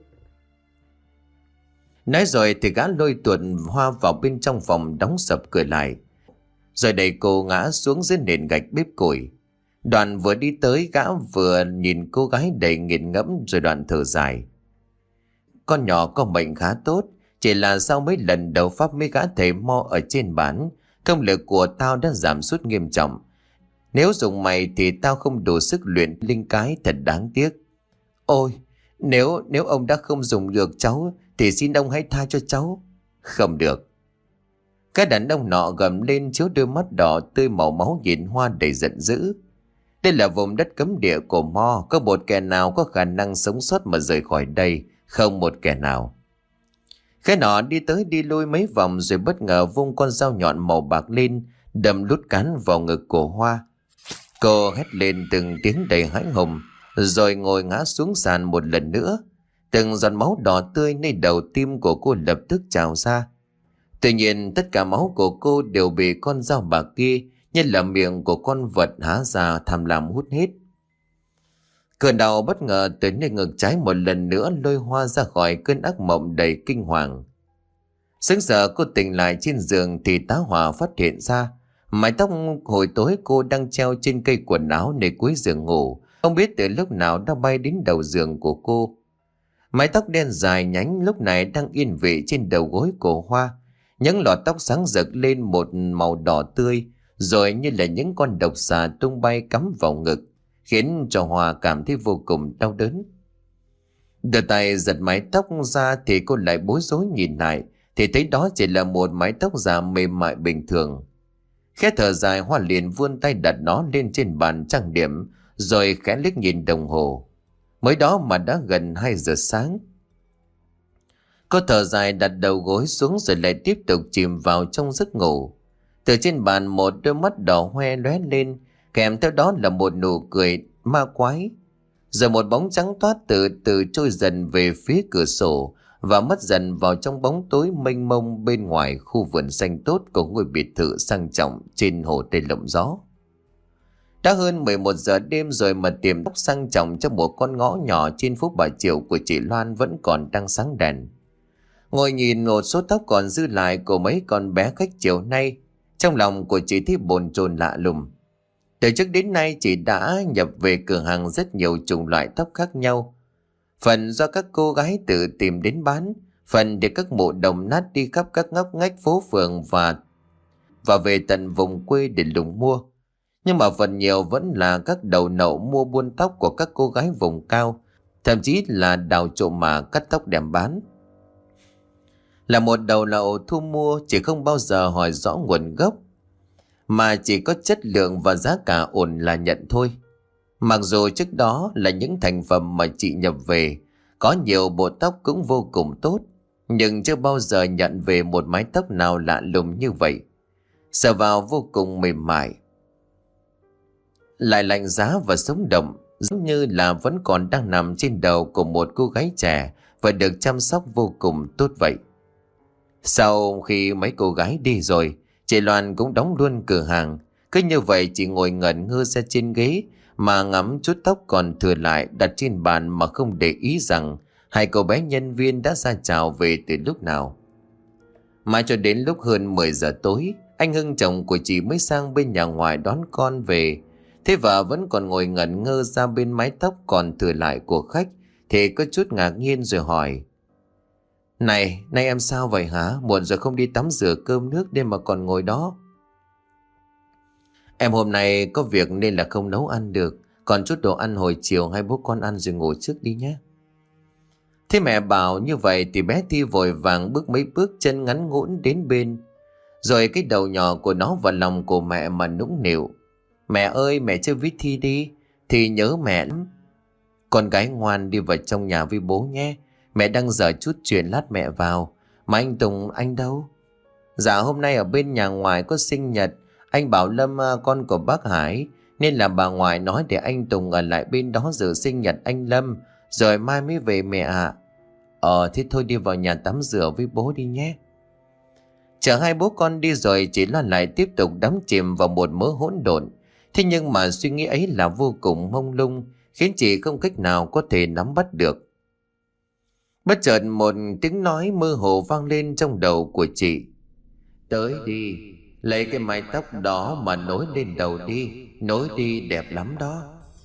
Nói rồi thì gã lôi tuột Hoa vào bên trong phòng, đóng sập cửa lại, rồi đẩy cô ngã xuống dưới nền gạch bếp củi. Đoàn vừa đi tới, gã vừa nhìn cô gái đầy nghiền ngẫm, rồi Đoàn thở dài: Con nhỏ có mệnh khá tốt, chỉ là sau mấy lần đầu pháp mấy gã thầy Mo ở trên bản, công lực của tao đã giảm sút nghiêm trọng, Nếu dùng mày thì tao không đủ sức luyện linh cái, thật đáng tiếc. Ôi, nếu nếu ông đã không dùng được cháu thì xin ông hãy tha cho cháu. Không được. Cái đàn ông nọ gầm lên, chiếu đôi mắt đỏ tươi màu máu nhìn Hoa đầy giận dữ. Đây là vùng đất cấm địa của Mo, có một kẻ nào có khả năng sống sót mà rời khỏi đây? Không một kẻ nào. Cái nọ đi tới đi lui mấy vòng rồi bất ngờ vung con dao nhọn màu bạc lên, đâm lút cán vào ngực của Hoa. Cô hét lên từng tiếng đầy hãi hùng, rồi ngồi ngã xuống sàn một lần nữa. Từng giọt máu đỏ tươi nơi đầu tim của cô lập tức trào ra. Tuy nhiên tất cả máu của cô đều bị con dao bạc kia, như là miệng của con vật há ra tham lam hút hết. Cơn đau bất ngờ từ nơi ngực trái một lần nữa lôi Hoa ra khỏi cơn ác mộng đầy kinh hoàng. Sững sờ cô tỉnh lại trên giường thì tá hỏa phát hiện ra mái tóc hồi tối cô đang treo trên cây quần áo nơi cuối giường ngủ, không biết từ lúc nào đã bay đến đầu giường của cô. Mái tóc đen dài nhánh lúc này đang yên vị trên đầu gối của Hoa. Những lọn tóc sáng rực lên một màu đỏ tươi, rồi như là những con độc xà tung bay cắm vào ngực, khiến cho Hoa cảm thấy vô cùng đau đớn. Đưa tay giật mái tóc ra thì cô lại bối rối nhìn lại, thì thấy đó chỉ là một mái tóc giả mềm mại bình thường. Khẽ thở dài, Hoa liền vươn tay đặt nó lên trên bàn trang điểm, rồi khẽ liếc nhìn đồng hồ. Mới đó mà đã gần hai giờ sáng. Cô thở dài đặt đầu gối xuống rồi lại tiếp tục chìm vào trong giấc ngủ. Từ trên bàn một đôi mắt đỏ hoe lóe lên, kèm theo đó là một nụ cười ma quái. Rồi một bóng trắng toát từ từ trôi dần về phía cửa sổ và mất dần vào trong bóng tối mênh mông bên ngoài khu vườn xanh tốt của ngôi biệt thự sang trọng trên hồ Tây Lộng Gió. Đã hơn mười một giờ đêm rồi mà tiệm tóc sang trọng trong một con ngõ nhỏ trên phố Bà Triệu của chị Loan vẫn còn đang sáng đèn. Ngồi nhìn một số tóc còn dư lại của mấy con bé khách chiều nay, trong lòng của chị thấy bồn chồn lạ lùng. Từ trước đến nay chị đã nhập về cửa hàng rất nhiều chủng loại tóc khác nhau. Phần do các cô gái tự tìm đến bán, phần để các mụ đồng nát đi khắp các ngóc ngách phố phường và và về tận vùng quê để lùng mua. Nhưng mà phần nhiều vẫn là các đầu nậu mua buôn tóc của các cô gái vùng cao, thậm chí là đào trộm mà cắt tóc đem bán. Là một đầu nậu thu mua chỉ không bao giờ hỏi rõ nguồn gốc, mà chỉ có chất lượng và giá cả ổn là nhận thôi. Mặc dù trước đó là những thành phẩm mà chị nhập về, có nhiều bộ tóc cũng vô cùng tốt, nhưng chưa bao giờ nhận về một mái tóc nào lạ lùng như vậy. Sờ vào vô cùng mềm mại, lại lạnh giá và sống động, giống như là vẫn còn đang nằm trên đầu của một cô gái trẻ và được chăm sóc vô cùng tốt vậy. Sau khi mấy cô gái đi rồi, chị Loan cũng đóng luôn cửa hàng. Cứ như vậy chị ngồi ngẩn ngơ ra trên ghế mà ngắm chút tóc còn thừa lại đặt trên bàn mà không để ý rằng hai cô bé nhân viên đã ra chào về từ lúc nào. Mãi cho đến lúc hơn mười giờ tối, anh Hưng chồng của chị mới sang bên nhà ngoài đón con về. Thế vợ vẫn còn ngồi ngẩn ngơ ra bên mái tóc còn thừa lại của khách thì có chút ngạc nhiên rồi hỏi: Này, nay em sao vậy hả? Muộn rồi không đi tắm rửa cơm nước đêm mà còn ngồi đó. Em hôm nay có việc nên là không nấu ăn được, còn chút đồ ăn hồi chiều hai bố con ăn rồi ngủ trước đi nhé. Thế mẹ bảo như vậy thì bé Thi vội vàng bước mấy bước chân ngắn ngủn đến bên, rồi cái đầu nhỏ của nó vào lòng của mẹ mà nũng nịu: Mẹ ơi, mẹ chơi với Thi đi, Thi nhớ mẹ lắm. Con gái ngoan, đi vào trong nhà với bố nhé. Mẹ đang dở chút chuyện, lát mẹ vào. Mà anh Tùng anh đâu? Dạ hôm nay ở bên nhà ngoài có sinh nhật. Anh Bảo Lâm con của bác Hải, nên là bà ngoại nói để anh Tùng ở lại bên đó dự sinh nhật anh Lâm, rồi mai mới về mẹ ạ. À. Ờ thế thôi, đi vào nhà tắm rửa với bố đi nhé. Chờ hai bố con đi rồi, chị Loan lại tiếp tục đắm chìm vào một mớ hỗn độn. Thế nhưng mà suy nghĩ ấy là vô cùng mông lung, khiến chị không cách nào có thể nắm bắt được. Bất chợt một tiếng nói mơ hồ vang lên trong đầu của chị: Tới đi, lấy cái mái tóc đó mà nối lên đầu đi, nối đi đẹp lắm đó.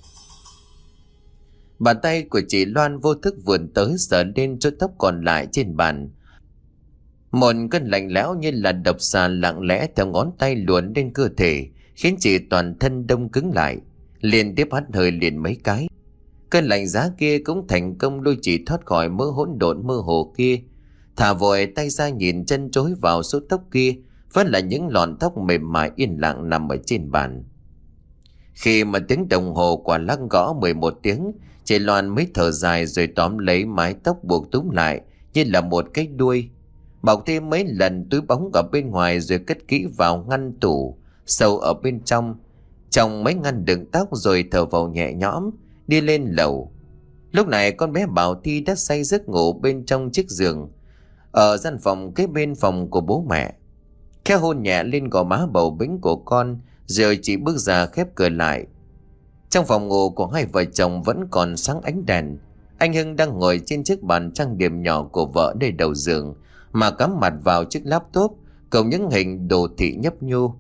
Bàn tay của chị Loan vô thức vươn tới sờ lên chỗ tóc còn lại trên bàn. Một cơn lạnh lẽo như là độc xà lặng lẽ theo ngón tay luồn lên cơ thể, khiến chị toàn thân đông cứng lại, liên tiếp hắt hơi liền mấy cái. Cơn lạnh giá kia cũng thành công lôi chị thoát khỏi mớ hỗn độn mơ hồ kia. Thả vội tay ra nhìn chân chối vào số tóc kia, vẫn là những lọn tóc mềm mại yên lặng nằm ở trên bàn. Khi mà tiếng đồng hồ quả lắc gõ mười một tiếng, chị Loan mới thở dài rồi tóm lấy mái tóc buộc túm lại như là một cái đuôi, bọc thêm mấy lần túi bóng ở bên ngoài rồi cất kỹ vào ngăn tủ sâu ở bên trong, trong mấy ngăn đựng tóc, rồi thở vào nhẹ nhõm đi lên lầu. Lúc này con bé Bảo Thi đã say giấc ngủ bên trong chiếc giường ở gian phòng kế bên phòng của bố mẹ. Khẽ hôn nhẹ lên gò má bầu bĩnh của con, rồi chị bước ra khép cửa lại. Trong phòng ngủ của hai vợ chồng vẫn còn sáng ánh đèn. Anh Hưng đang ngồi trên chiếc bàn trang điểm nhỏ của vợ nơi đầu giường, mà cắm mặt vào chiếc laptop cùng những hình đồ thị nhấp nhô.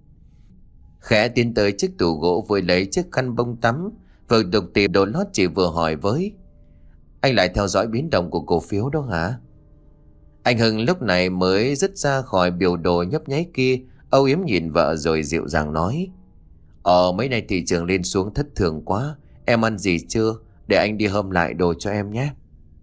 Khẽ tiến tới chiếc tủ gỗ với lấy chiếc khăn bông tắm, vừa đục tìm đồ lót, chị vừa hỏi với: anh lại theo dõi biến động của cổ phiếu đó hả? Anh Hưng lúc này mới dứt ra khỏi biểu đồ nhấp nháy kia, âu yếm nhìn vợ rồi dịu dàng nói: Ờ mấy nay thị trường lên xuống thất thường quá, em ăn gì chưa? Để anh đi hâm lại đồ cho em nhé.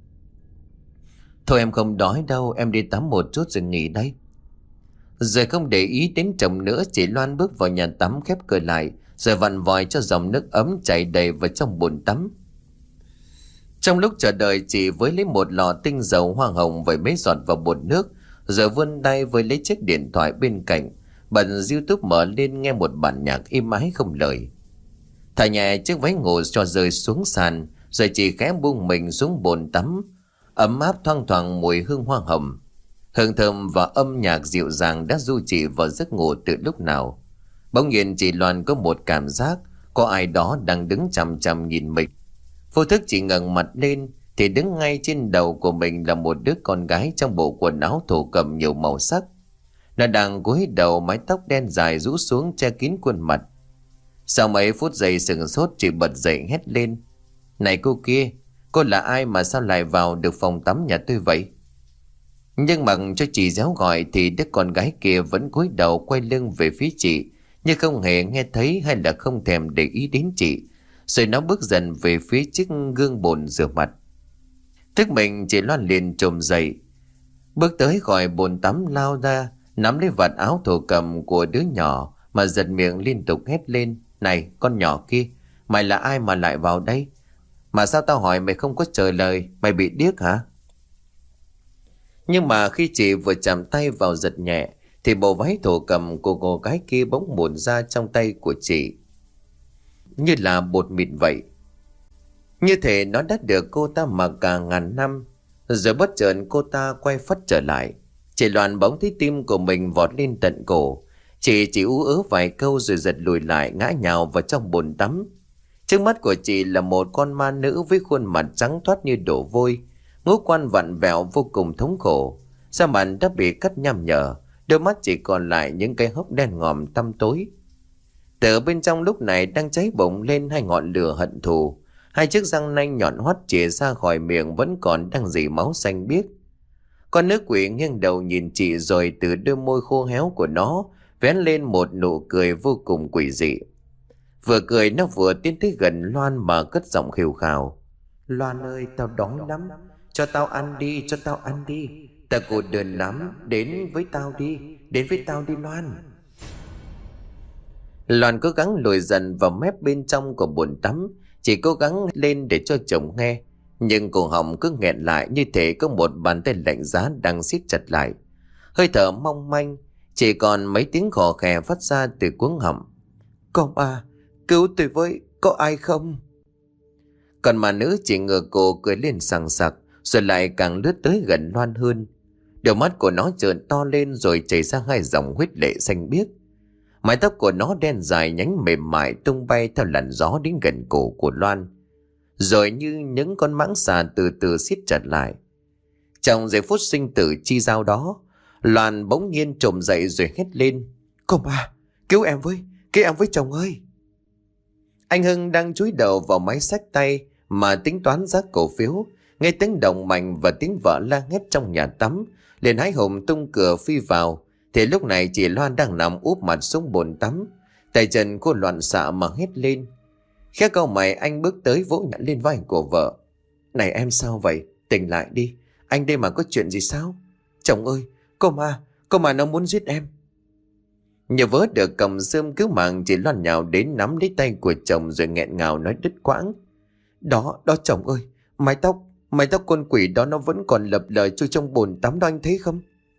Thôi em không đói đâu, em đi tắm một chút rồi nghỉ đây. Rồi không để ý đến chồng nữa, chị Loan bước vào nhà tắm khép cửa lại, rồi vặn vòi cho dòng nước ấm chảy đầy vào trong bồn tắm. Trong lúc chờ đợi, chị với lấy một lọ tinh dầu hoa hồng với mấy giọt vào bồn nước, rồi vươn tay với lấy chiếc điện thoại bên cạnh, bật YouTube mở lên nghe một bản nhạc êm ái không lời. Thả nhẹ chiếc váy ngủ cho rơi xuống sàn, rồi chị khẽ buông mình xuống bồn tắm, ấm áp thoang thoảng mùi hương hoa hồng. Hương thơm và âm nhạc dịu dàng đã du chị vào giấc ngủ từ lúc nào. Bỗng nhiên chị Loan có một cảm giác có ai đó đang đứng chằm chằm nhìn mình. Vô thức chị ngẩng mặt lên thì đứng ngay trên đầu của mình là một đứa con gái trong bộ quần áo thổ cẩm nhiều màu sắc. Nó đang cúi đầu, mái tóc đen dài rũ xuống che kín khuôn mặt. Sau mấy phút giây sừng sốt, chị bật dậy hét lên: Này cô kia, cô là ai mà sao lại vào được phòng tắm nhà tôi vậy? Nhưng mặc cho chị réo gọi thì đứa con gái kia vẫn cúi đầu quay lưng về phía chị, như không hề nghe thấy hay là không thèm để ý đến chị. Rồi nó bước dần về phía chiếc gương bồn rửa mặt. Thức mình, chị Loan liền trồm dậy, bước tới khỏi bồn tắm, lao ra nắm lấy vạt áo thổ cầm của đứa nhỏ mà giật miệng liên tục hét lên: Này con nhỏ kia, mày là ai mà lại vào đây? Mà sao tao hỏi mày không có trả lời? Mày bị điếc hả? Nhưng mà khi chị vừa chạm tay vào giật nhẹ thì bộ váy thổ cầm của cô gái kia bỗng buồn ra trong tay của chị, như là bột mịn vậy. Như thể nó đã được cô ta mặc cả ngàn năm. Rồi bất chợt cô ta quay phắt trở lại. Chị Loan bỗng thấy tim của mình vọt lên tận cổ. Chị chỉ ú ớ vài câu rồi giật lùi lại, ngã nhào vào trong bồn tắm. Trước mắt của chị là một con ma nữ với khuôn mặt trắng toát như đổ vôi, ngũ quan vặn vẹo vô cùng thống khổ. Da mặt đã bị cắt nham nhở, đôi mắt chỉ còn lại những cái hốc đen ngòm tăm tối. Từ bên trong lúc này đang cháy bùng lên hai ngọn lửa hận thù. Hai chiếc răng nanh nhọn hoắt chĩa ra khỏi miệng vẫn còn đang rỉ máu xanh biếc. Con nữ quỷ nghiêng đầu nhìn chị, rồi từ đôi môi khô héo của nó vén lên một nụ cười vô cùng quỷ dị. Vừa cười nó vừa tiến tới gần Loan mà cất giọng khều khào: Loan ơi, tao đói lắm, cho tao ăn đi, cho tao ăn đi. Tao cô đơn lắm, đến với tao đi, đến với tao đi Loan. Loan cố gắng lùi dần vào mép bên trong của bồn tắm, chỉ cố gắng lên để cho chồng nghe, nhưng cổ họng cứ nghẹn lại như thể có một bàn tay lạnh giá đang siết chặt lại. Hơi thở mong manh, chỉ còn mấy tiếng khò khè phát ra từ cuống họng. Công à, cứu tôi với, có ai không? Còn mà nữ chỉ ngửa cổ cười lên sằng sặc, rồi lại càng lướt tới gần Loan hơn. Đôi mắt của nó trợn to lên rồi chảy ra hai dòng huyết lệ xanh biếc. Mái tóc của nó đen dài nhánh mềm mại tung bay theo làn gió đến gần cổ của Loan, rồi như những con mãng xà từ từ siết chặt lại. Trong giây phút sinh tử chi giao đó, Loan bỗng nhiên trồm dậy rồi hét lên: Công à, cứu em với, cứu em với chồng ơi! Anh Hưng đang chúi đầu vào máy xách tay mà tính toán giá cổ phiếu, nghe tiếng động mạnh và tiếng vợ la hét trong nhà tắm, liền hái hùng tung cửa phi vào. Thì lúc này chị Loan đang nằm úp mặt xuống bồn tắm, Tay chân cô loạn xạ mà hét lên. Khẽ cau mày, anh bước tới vỗ nhẹ lên vai của vợ. Này em sao vậy? Tỉnh lại đi. Anh đây mà có chuyện gì sao? Chồng ơi, cô ma, cô ma nó muốn giết em. Nhờ vớ được cầm rơm cứu mạng, chị Loan nhào đến nắm lấy tay của chồng rồi nghẹn ngào nói đứt quãng. Đó, đó chồng ơi, mái tóc, mái tóc con quỷ đó nó vẫn còn lập lờ trôi trong bồn tắm đó, anh thấy không?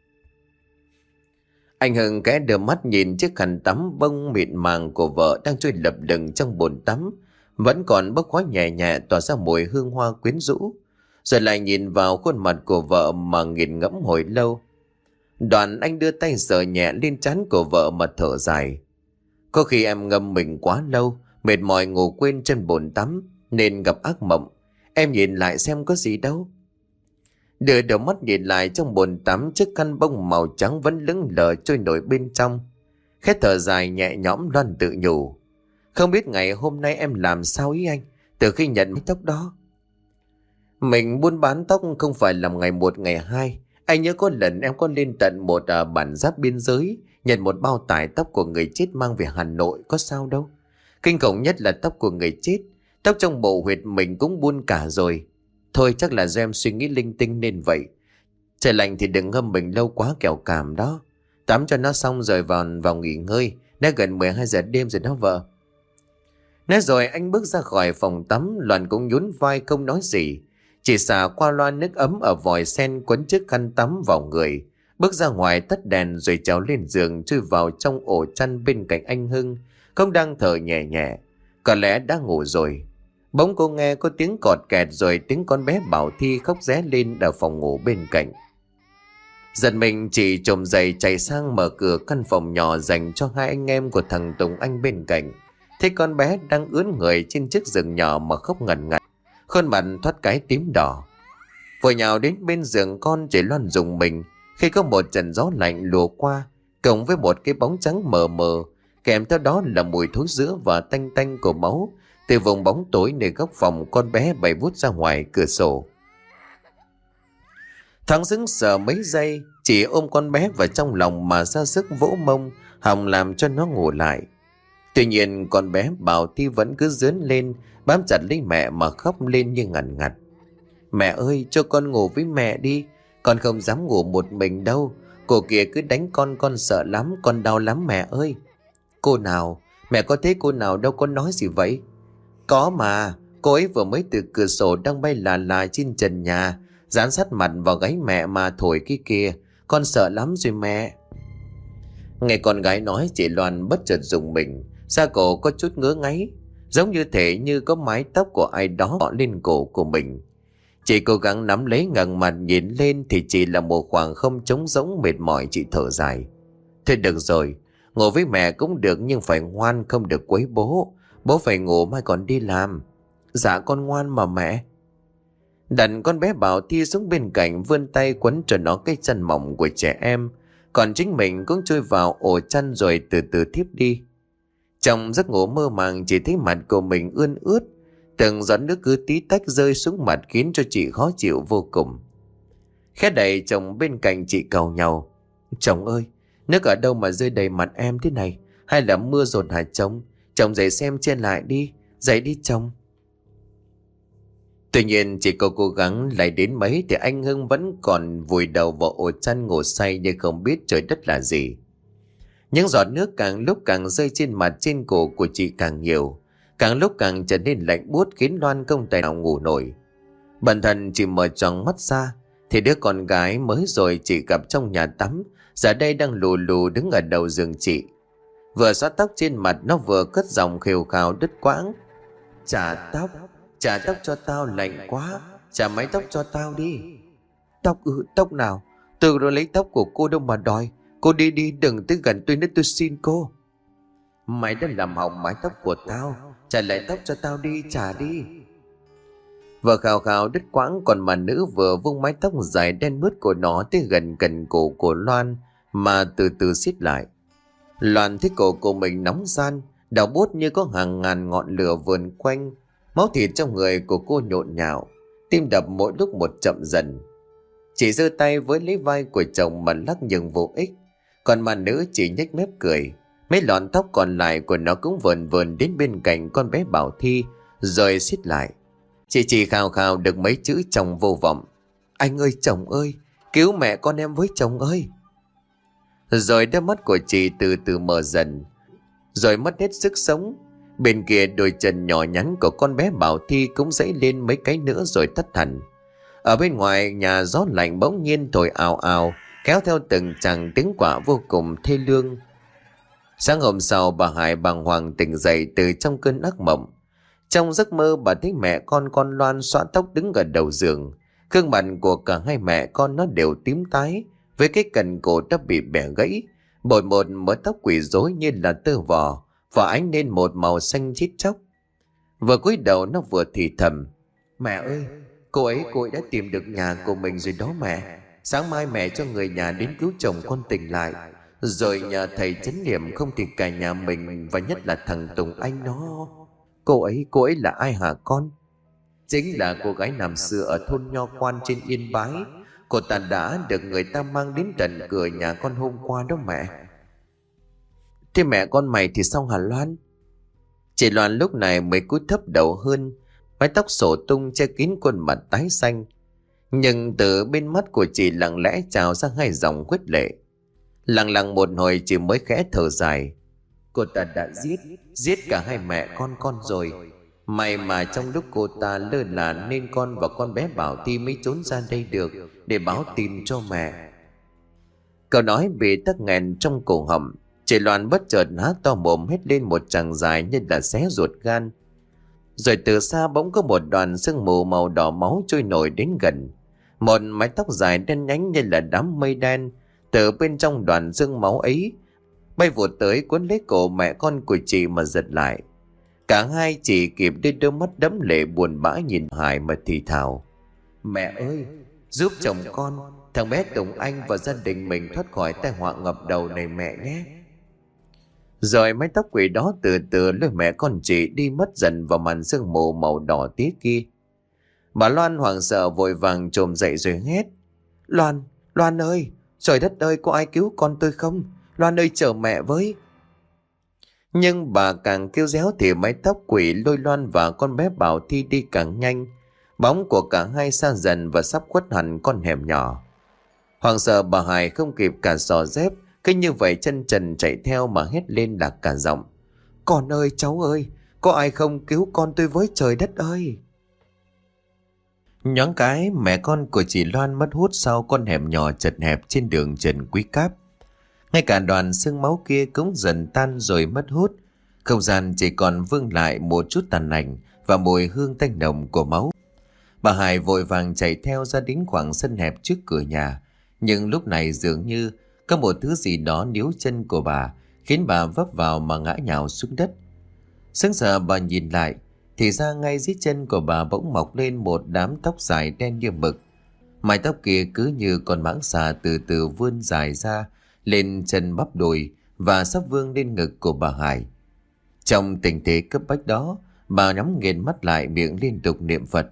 Anh Hưng kẽ đưa mắt nhìn chiếc khăn tắm bông mịn màng của vợ đang trôi lập lừng trong bồn tắm, vẫn còn bốc khói nhẹ nhẹ tỏa ra mùi hương hoa quyến rũ. Rồi lại nhìn vào khuôn mặt của vợ mà nghiền ngẫm hồi lâu. Đoạn anh đưa tay sờ nhẹ lên trán của vợ mà thở dài. Có khi em ngâm mình quá lâu, mệt mỏi ngủ quên trên bồn tắm nên gặp ác mộng. Em nhìn lại xem có gì đâu. Đưa đầu mắt nhìn lại trong bồn tắm, chiếc khăn bông màu trắng vẫn lững lờ trôi nổi bên trong. Khẽ thở dài nhẹ nhõm, Loan tự nhủ. Không biết ngày hôm nay em làm sao ý anh, từ khi nhận mái tóc đó. Mình buôn bán tóc không phải làm ngày một ngày hai. Anh nhớ có lần em có lên tận một à, bản giáp biên giới, nhận một bao tải tóc của người chết mang về Hà Nội, có sao đâu. Kinh khủng nhất là tóc của người chết, tóc trong bộ huyệt mình cũng buôn cả rồi. Thôi chắc là do em suy nghĩ linh tinh nên vậy. Trời lạnh thì đừng ngâm mình lâu quá kẻo cảm đó. Tắm cho nó xong rồi vào vào nghỉ ngơi, đã gần mười hai giờ đêm rồi đó vợ. Nói rồi anh bước ra khỏi phòng tắm. Loan cũng nhún vai không nói gì, chỉ xả qua loa nước ấm ở vòi sen quấn chiếc khăn tắm vào người, bước ra ngoài tắt đèn rồi trèo lên giường chui vào trong ổ chăn bên cạnh anh Hưng, không đang thở nhẹ nhẹ, có lẽ đã ngủ rồi. Bỗng cô nghe có tiếng cọt kẹt rồi tiếng con bé Bảo Thi khóc ré lên ở phòng ngủ bên cạnh. Giật mình chị trồm dậy chạy sang mở cửa căn phòng nhỏ dành cho hai anh em của thằng Tùng Anh bên cạnh. Thấy con bé đang ướn người trên chiếc giường nhỏ mà khóc ngần ngật, khuôn mặt thoát cái tím đỏ. Vội nhào đến bên giường con, chị Loan rùng mình khi có một trận gió lạnh lùa qua, cộng với một cái bóng trắng mờ mờ, kèm theo đó là mùi thối rữa và tanh tanh của máu từ vùng bóng tối nơi góc phòng con bé bay vút ra ngoài cửa sổ. Thoáng sững sờ mấy giây, chỉ ôm con bé vào trong lòng mà ra sức vỗ mông hòng làm cho nó ngủ lại. Tuy nhiên con bé Bảo Thi vẫn cứ dướn lên, bám chặt lấy mẹ mà khóc lên như ngằn ngặt. Mẹ ơi, cho con ngủ với mẹ đi, con không dám ngủ một mình đâu. Cô kia cứ đánh con, con sợ lắm, con đau lắm mẹ ơi. Cô nào? Mẹ có thấy cô nào đâu, con nói gì vậy? Có mà, cô ấy vừa mới từ cửa sổ đang bay là là trên trần nhà, dán sát mặt vào gáy mẹ mà thổi cái kia. Con sợ lắm rồi mẹ. Nghe con gái nói, chị Loan bất chợt rùng mình, da cổ có chút ngứa ngáy, giống như thể như có mái tóc của ai đó gọn lên cổ của mình. Chị cố gắng nắm lấy, ngẩng mặt nhìn lên thì chỉ là một khoảng không trống rỗng mệt mỏi. Chị thở dài. Thôi được rồi, ngủ với mẹ cũng được nhưng phải ngoan, không được quấy bố. Bố phải ngủ mai còn đi làm. Dạ con ngoan mà mẹ. Đặt con bé Bảo Thi xuống bên cạnh, vươn tay quấn cho nó cái chân mỏng của trẻ em, còn chính mình cũng chui vào ổ chăn rồi từ từ thiếp đi. Trong giấc ngủ mơ màng, chỉ thấy mặt của mình ươn ướt, từng giọt nước cứ tí tách rơi xuống mặt khiến cho chị khó chịu vô cùng. Khẽ đẩy chồng bên cạnh, chị cầu nhau. Chồng ơi, nước ở đâu mà rơi đầy mặt em thế này? Hay là mưa dồn hả chồng? Chồng dậy xem trên lại đi, dậy đi chồng. Tuy nhiên chỉ có cố gắng lại đến mấy thì anh Hưng vẫn còn vùi đầu vào ổ chăn ngủ say như không biết trời đất là gì. Những giọt nước càng lúc càng rơi trên mặt trên cổ của chị càng nhiều, càng lúc càng trở nên lạnh buốt khiến Loan không tài nào ngủ nổi. Bần thần chỉ mở tròn mắt ra thì đứa con gái mới rồi chị gặp trong nhà tắm giờ đây đang lù lù đứng ở đầu giường chị. Vừa xóa tóc trên mặt, nó vừa cất giọng khều khào đứt quãng. Trả tóc, trả tóc cho tao, lạnh quá, trả mái tóc cho tao đi. Tóc ư, tóc nào? Từ rồi lấy tóc của cô đâu mà đòi. Cô đi đi, đừng tới gần tôi nữa, tôi xin cô. Mày đã làm hỏng mái tóc của tao, trả lại tóc cho tao đi, trả đi. Vừa khào khào đứt quãng, còn mà nữ vừa vung mái tóc dài đen mướt của nó tới gần gần cổ của Loan mà từ từ siết lại. Loan thấy cổ của mình nóng ran, đau buốt như có hàng ngàn ngọn lửa vườn quanh. Máu thịt trong người của cô nhộn nhạo, tim đập mỗi lúc một chậm dần. Chị giơ tay với lấy vai của chồng mà lắc nhưng vô ích, còn mà nữ chỉ nhếch mép cười. Mấy lọn tóc còn lại của nó cũng vờn vờn đến bên cạnh con bé Bảo Thi, rồi xiết lại. Chị chỉ khào khào được mấy chữ trong vô vọng: "Anh ơi, chồng ơi, cứu mẹ con em với, chồng ơi." Rồi đôi mắt của chị từ từ mở dần, rồi mất hết sức sống. Bên kia đôi chân nhỏ nhắn của con bé Bảo Thi cũng dãy lên mấy cái nữa rồi tắt hẳn. Ở bên ngoài nhà, gió lạnh bỗng nhiên thổi ào ào, kéo theo từng tràng tiếng quạ vô cùng thê lương. Sáng hôm sau, bà Hải bàng hoàng tỉnh dậy từ trong cơn ác mộng. Trong giấc mơ, bà thấy mẹ con con Loan xõa tóc đứng ở đầu giường. Gương mặt của cả hai mẹ con nó đều tím tái, với cái cành cổ đã bị bẻ gãy, bồi một mớ tóc quỳ rối như là tơ vò, và ánh lên một màu xanh chít chóc. Vừa cúi đầu nó vừa thì thầm: "Mẹ ơi, cô ấy cô ấy đã tìm được nhà của mình rồi đó mẹ. Sáng mai mẹ cho người nhà đến cứu chồng con tỉnh lại, rồi nhờ thầy chấn niệm, không thì cả nhà mình và nhất là thằng Tùng Anh nó..." "Cô ấy, cô ấy là ai hả con?" "Chính là cô gái năm xưa ở thôn Nho Quan trên Yên Bái. Cô ta đã được người ta mang đến tận cửa nhà con hôm qua đó mẹ." "Thế mẹ con mày thì sao hả Loan?" Chị Loan lúc này mới cúi thấp đầu hơn, mái tóc xổ tung che kín khuôn mặt tái xanh. Nhưng từ bên mắt của chị lặng lẽ trào ra hai dòng huyết lệ. Lặng lặng một hồi chị mới khẽ thở dài: "Cô ta đã giết Giết cả hai mẹ con con rồi. May mà trong lúc cô ta lơ là nên con và con bé Bảo Thi mới trốn ra đây được để báo tin cho mẹ." Câu nói bị tắc nghẹn trong cổ họng. Chị Loan bất chợt há to mồm hét lên một tràng dài như là xé ruột gan. Rồi từ xa bỗng có một đoàn sương mù màu đỏ máu trôi nổi đến gần. Một mái tóc dài đen nhánh như là đám mây đen từ bên trong đoàn sương máu ấy bay vụt tới, cuốn lấy cổ mẹ con của chị mà giật lại. Cả hai chỉ kịp đưa đôi mắt đẫm lệ buồn bã nhìn Hải mà thì thào: "Mẹ ơi, giúp chồng con, thằng bé Tùng Anh và gia đình mình thoát khỏi tai họa ngập đầu này mẹ nhé." Rồi mái tóc quỷ đó từ từ lôi mẹ con chị đi mất dần vào màn sương mù màu đỏ tía kia. Bà Loan hoảng sợ vội vàng chồm dậy rồi hét: "Loan, Loan ơi, trời đất ơi, có ai cứu con tôi không? Loan ơi, chờ mẹ với." Nhưng bà càng kêu réo thì mái tóc quỷ lôi Loan và con bé Bảo Thi đi càng nhanh. Bóng của cả hai xa dần và sắp khuất hẳn con hẻm nhỏ. Hoàng sợ bà Hải không kịp cả xò dép, cứ như vậy chân trần chạy theo mà hét lên lạc cả giọng: "Con ơi, cháu ơi, có ai không cứu con tôi với, trời đất ơi!" Nhoáng cái mẹ con của chị Loan mất hút sau con hẻm nhỏ chật hẹp trên đường Trần Quý Cáp. Ngay cả đoàn xương máu kia cũng dần tan rồi mất hút. Không gian chỉ còn vương lại một chút tàn ảnh và mùi hương tanh nồng của máu. Bà Hải vội vàng chạy theo ra đến khoảng sân hẹp trước cửa nhà. Nhưng lúc này dường như có một thứ gì đó níu chân của bà, khiến bà vấp vào mà ngã nhào xuống đất. Sững sờ bà nhìn lại, thì ra ngay dưới chân của bà bỗng mọc lên một đám tóc dài đen như mực. Mái tóc kia cứ như con mãng xà từ từ vươn dài ra lên chân bắp đùi và sắp vươn lên ngực của bà Hải. Trong tình thế cấp bách đó, bà nhắm nghiền mắt lại, miệng liên tục niệm Phật: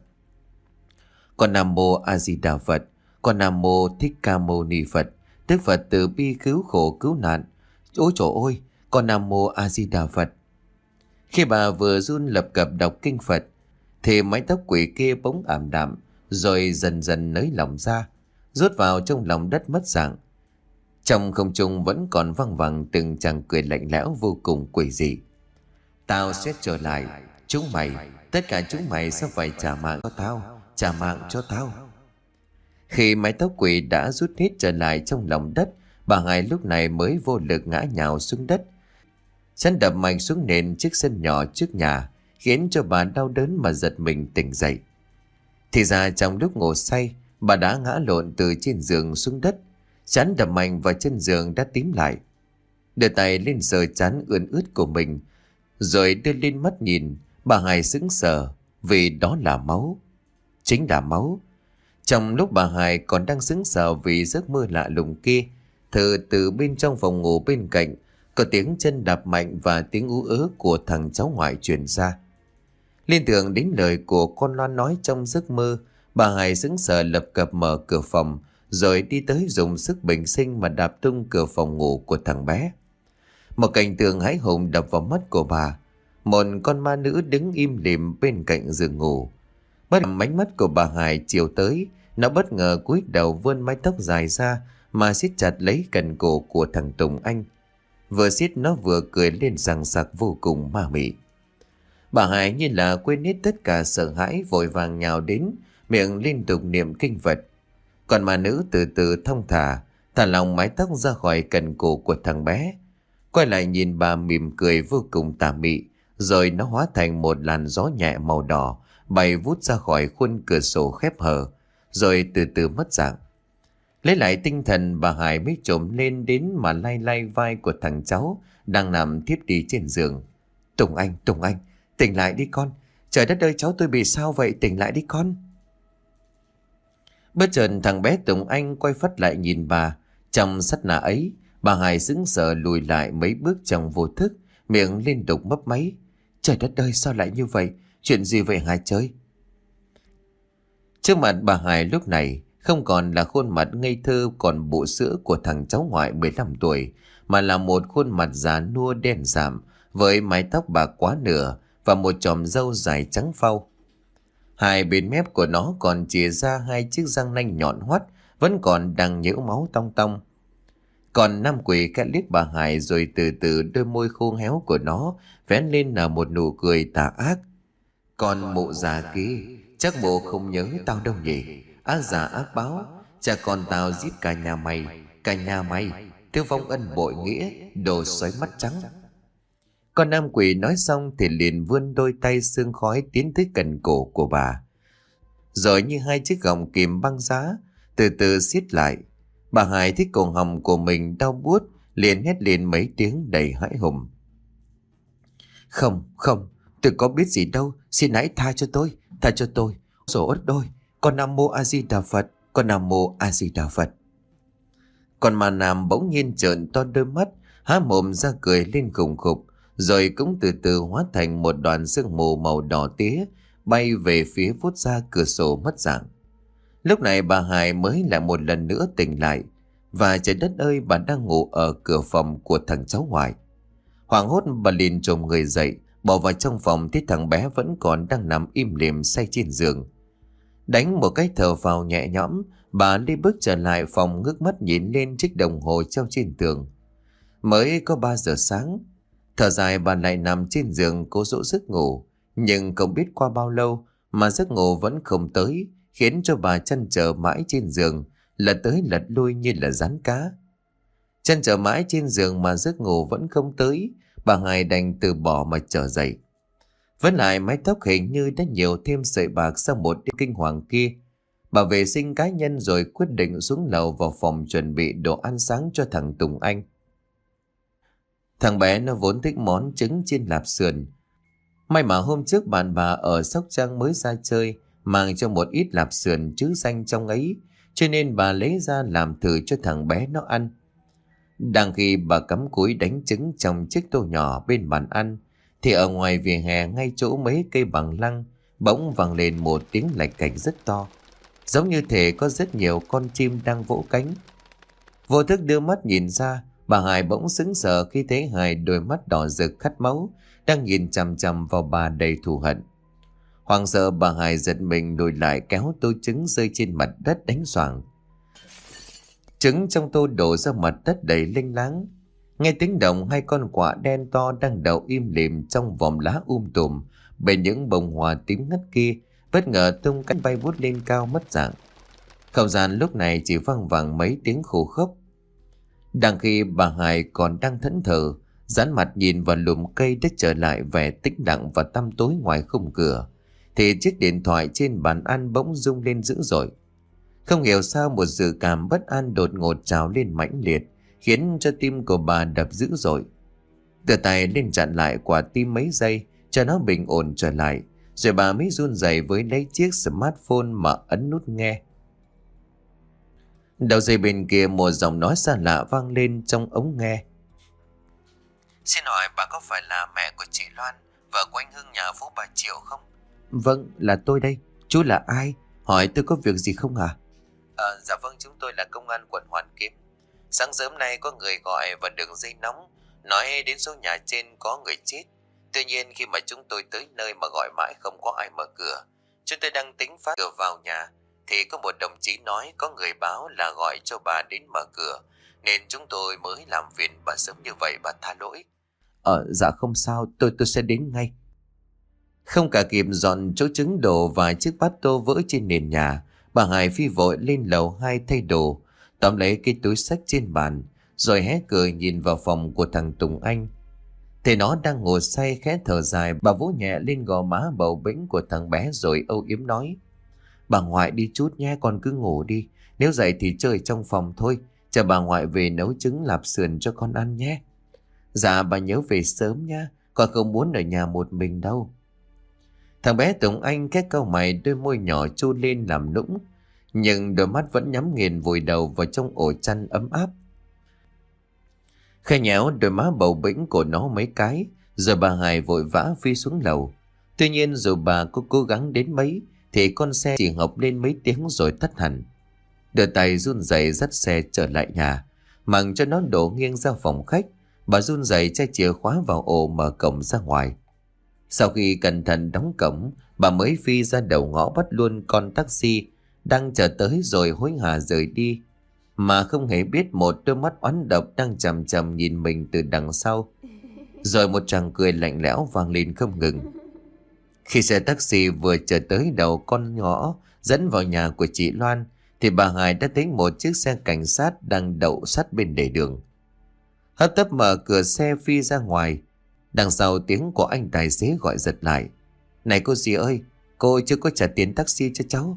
"Con Nam Mô A Di Đà Phật, Con Nam Mô Thích Ca Mâu Ni Phật, Đức Phật từ bi cứu khổ cứu nạn. Ôi trời ơi, Con Nam Mô A Di Đà Phật." Khi bà vừa run lập cập đọc kinh Phật thì mái tóc quỷ kia bỗng ảm đạm, rồi dần dần nới lỏng ra, rút vào trong lòng đất mất dạng. Trong không trung vẫn còn văng vẳng từng tràng cười lạnh lẽo vô cùng quỷ dị: "Tao sẽ trở lại, chúng mày, tất cả chúng mày sẽ phải trả mạng cho tao, trả mạng cho tao." Khi mái tóc quỷ đã rút hết trở lại trong lòng đất, bà Hải lúc này mới vô lực ngã nhào xuống đất, chân đập mạnh xuống nền chiếc sân nhỏ trước nhà, khiến cho bà đau đớn mà giật mình tỉnh dậy. Thì ra trong lúc ngủ say, bà đã ngã lộn từ trên giường xuống đất, trán đập mạnh vào chân giường đã tím lại. Đưa tay lên sờ trán ươn ướt của mình, rồi đưa lên mắt nhìn. Bà Hải sững sờ vì đó là máu, chính là máu. Trong lúc bà Hải còn đang sững sờ vì giấc mơ lạ lùng kia, từ từ bên trong phòng ngủ bên cạnh có tiếng chân đạp mạnh và tiếng ú ớ của thằng cháu ngoại truyền ra. Liên tưởng đến lời của con Loan nói trong giấc mơ, bà Hải sững sờ lập cập mở cửa phòng, rồi đi tới dùng sức bình sinh mà đạp tung cửa phòng ngủ của thằng bé. Một cảnh tượng hãi hùng đập vào mắt của bà. Một con ma nữ đứng im lìm bên cạnh giường ngủ. Bất ánh mắt của bà Hải chiều tới, nó bất ngờ cúi đầu vươn mái tóc dài ra mà siết chặt lấy cần cổ của thằng Tùng Anh. Vừa siết nó vừa cười lên sằng sặc vô cùng ma mị. Bà Hải như là quên hết tất cả sợ hãi, vội vàng nhào đến, miệng liên tục niệm kinh Phật. Còn ma nữ từ từ thong thả thả lòng mái tóc ra khỏi cần cổ của thằng bé, quay lại nhìn bà mỉm cười vô cùng tà mị, rồi nó hóa thành một làn gió nhẹ màu đỏ bay vút ra khỏi khuôn cửa sổ khép hờ, rồi từ từ mất dạng. Lấy lại tinh thần, bà Hải mới trồm lên đến mà lay lay vai của thằng cháu đang nằm thiếp đi trên giường. Tùng Anh, Tùng Anh, tỉnh lại đi con. Trời đất ơi, cháu tôi bị sao vậy? Tỉnh lại đi con. Bất chợt thằng bé Tùng Anh quay phắt lại nhìn bà. Trong sát na ấy, bà Hải sững sờ lùi lại mấy bước trong vô thức, miệng liên tục mấp máy. Trời đất ơi, sao lại như vậy? Chuyện gì vậy hả trời? Trước mặt bà Hải lúc này không còn là khuôn mặt ngây thơ còn bộ sữa của thằng cháu ngoại mười lăm tuổi, mà là một khuôn mặt già nua đen sạm với mái tóc bạc quá nửa và một chòm râu dài trắng phau. Hai bên mép của nó còn chìa ra hai chiếc răng nanh nhọn hoắt, vẫn còn đang nhễu máu tong tong. Còn nam quỷ khẽ liếc bà Hải, rồi từ từ đôi môi khô héo của nó vẽ lên là một nụ cười tà ác. Còn mụ già kia, chắc bộ không nhớ tao đâu nhỉ? Ác giả ác báo, cha con tao giết cả nhà mày, cả nhà mày, tiêu vong ân bội nghĩa, đồ xoáy mắt trắng. Con nam quỷ nói xong thì liền vươn đôi tay sương khói tiến tới cần cổ của bà, rồi như hai chiếc gọng kìm băng giá từ từ siết lại. Bà Hải thấy cổ họng của mình đau buốt, liền hét lên mấy tiếng đầy hãi hùng. Không, không, tôi có biết gì đâu, xin hãy tha cho tôi, tha cho tôi. Rồi ớt đôi, con Nam Mô A Di Đà Phật, con Nam Mô A Di Đà Phật. Còn mà Nam bỗng nhiên trợn to đôi mắt, há mồm ra cười lên khủng khục, rồi cũng từ từ hóa thành một đoàn sương mù màu đỏ tía bay về phía phút ra cửa sổ mất dạng. Lúc này bà Hải mới lại một lần nữa tỉnh lại, và trời đất ơi, bà đang ngủ ở cửa phòng của thằng cháu ngoại. Hoảng hốt bà liền chồm người dậy, bỏ vào trong phòng thấy thằng bé vẫn còn đang nằm im lìm say trên giường. Đánh một cái thở phào nhẹ nhõm, bà đi bước trở lại phòng, ngước mắt nhìn lên chiếc đồng hồ treo trên tường. Mới có ba giờ sáng. Thở dài bà lại nằm trên giường cố dỗ giấc ngủ, nhưng không biết qua bao lâu mà giấc ngủ vẫn không tới, khiến cho bà chăn trở mãi trên giường, lật tới lật lui như là rán cá. Chăn trở mãi trên giường mà giấc ngủ vẫn không tới, bà Hải đành từ bỏ mà trở dậy. Vẫn lại mái tóc hình như đã nhiều thêm sợi bạc sau một đêm kinh hoàng kia. Bà vệ sinh cá nhân rồi quyết định xuống lầu vào phòng chuẩn bị đồ ăn sáng cho thằng Tùng Anh. Thằng bé nó vốn thích món trứng chiên lạp sườn. May mà hôm trước bạn bà ở Sóc Trăng mới ra chơi, mang cho một ít lạp sườn chữ danh trong ấy, cho nên bà lấy ra làm thử cho thằng bé nó ăn. Đang khi bà cắm cúi đánh trứng trong chiếc tô nhỏ bên bàn ăn, thì ở ngoài vỉa hè ngay chỗ mấy cây bằng lăng bỗng vang lên một tiếng lạch cạch rất to, giống như thể có rất nhiều con chim đang vỗ cánh. Vô thức đưa mắt nhìn ra, bà Hải bỗng sững sờ khi thấy hai đôi mắt đỏ rực khát máu đang nhìn chằm chằm vào bà đầy thù hận. Hoảng sợ bà Hải giật mình lùi lại, kéo tô trứng rơi trên mặt đất đánh xoảng. Trứng trong tô đổ ra mặt đất đầy linh láng. Nghe tiếng động, hai con quạ đen to đang đậu im lìm trong vòng lá um tùm bên những bông hoa tím ngắt kia, bất ngờ tung cánh bay vút lên cao mất dạng. Không gian lúc này chỉ vang vẳng mấy tiếng khô khốc. Đang khi bà Hải còn đang thẫn thờ, dán mặt nhìn vào lùm cây đã trở lại vẻ tĩnh lặng và tăm tối ngoài khung cửa, thì chiếc điện thoại trên bàn ăn bỗng rung lên dữ dội. Không hiểu sao một dự cảm bất an đột ngột trào lên mãnh liệt, khiến cho tim của bà đập dữ dội. Đưa tay lên chặn lại quả tim mấy giây cho nó bình ổn trở lại, rồi bà mới run rẩy với lấy chiếc smartphone mà ấn nút nghe. Đầu dây bên kia một giọng nói xa lạ vang lên trong ống nghe. Xin hỏi bà có phải là mẹ của chị Loan, vợ của anh Hưng nhà phố Bà Triệu không? Vâng, là tôi đây. Chú là ai? Hỏi tôi có việc gì không à? Ờ, dạ vâng, chúng tôi là công an quận Hoàn Kiếm. Sáng sớm nay có người gọi vào đường dây nóng, nói đến số nhà trên có người chết. Tuy nhiên khi mà chúng tôi tới nơi mà gọi mãi không có ai mở cửa. Chúng tôi đang tính phá cửa vào nhà thì có một đồng chí nói có người báo là gọi cho bà đến mở cửa, nên chúng tôi mới làm phiền bà sớm như vậy, bà tha lỗi. Ờ dạ không sao, tôi tôi sẽ đến ngay. Không cả kịp dọn chỗ trứng đồ và chiếc bát tô vỡ trên nền nhà, bà Hải phi vội lên lầu hai thay đồ, tóm lấy cái túi xách trên bàn, rồi hé cửa nhìn vào phòng của thằng Tùng Anh. Thấy nó đang ngồi say khẽ thở dài, bà vỗ nhẹ lên gò má bầu bĩnh của thằng bé rồi âu yếm nói: Bà ngoại đi chút nhé, con cứ ngủ đi. Nếu dậy thì chơi trong phòng thôi. Chờ bà ngoại về nấu trứng lạp sườn cho con ăn nhé. Dạ bà nhớ về sớm nhé, con không muốn ở nhà một mình đâu. Thằng bé Tùng Anh khẽ cau mày, đôi môi nhỏ chu lên làm nũng, nhưng đôi mắt vẫn nhắm nghiền vùi đầu vào trong ổ chăn ấm áp. Khẽ nhéo đôi má bầu bĩnh của nó mấy cái, rồi bà Hải vội vã phi xuống lầu. Tuy nhiên dù bà có cố gắng đến mấy thì con xe chỉ hộc lên mấy tiếng rồi tắt hẳn. Đưa tay run rẩy dắt xe trở lại nhà, mặc cho nó đổ nghiêng ra phòng khách. Bà run rẩy chai chìa khóa vào ổ mở cổng ra ngoài. Sau khi cẩn thận đóng cổng, bà mới phi ra đầu ngõ bắt luôn con taxi đang chờ tới rồi hối hả rời đi, mà không hề biết một đôi mắt oán độc đang chằm chằm nhìn mình từ đằng sau. Rồi một tràng cười lạnh lẽo vang lên không ngừng. Khi xe taxi vừa chờ tới đầu con ngõ dẫn vào nhà của chị Loan thì bà Hải đã thấy một chiếc xe cảnh sát đang đậu sát bên lề đường. Hấp tấp mở cửa xe phi ra ngoài. Đằng sau tiếng của anh tài xế gọi giật lại: Này cô dì ơi, cô chưa có trả tiền taxi cho cháu.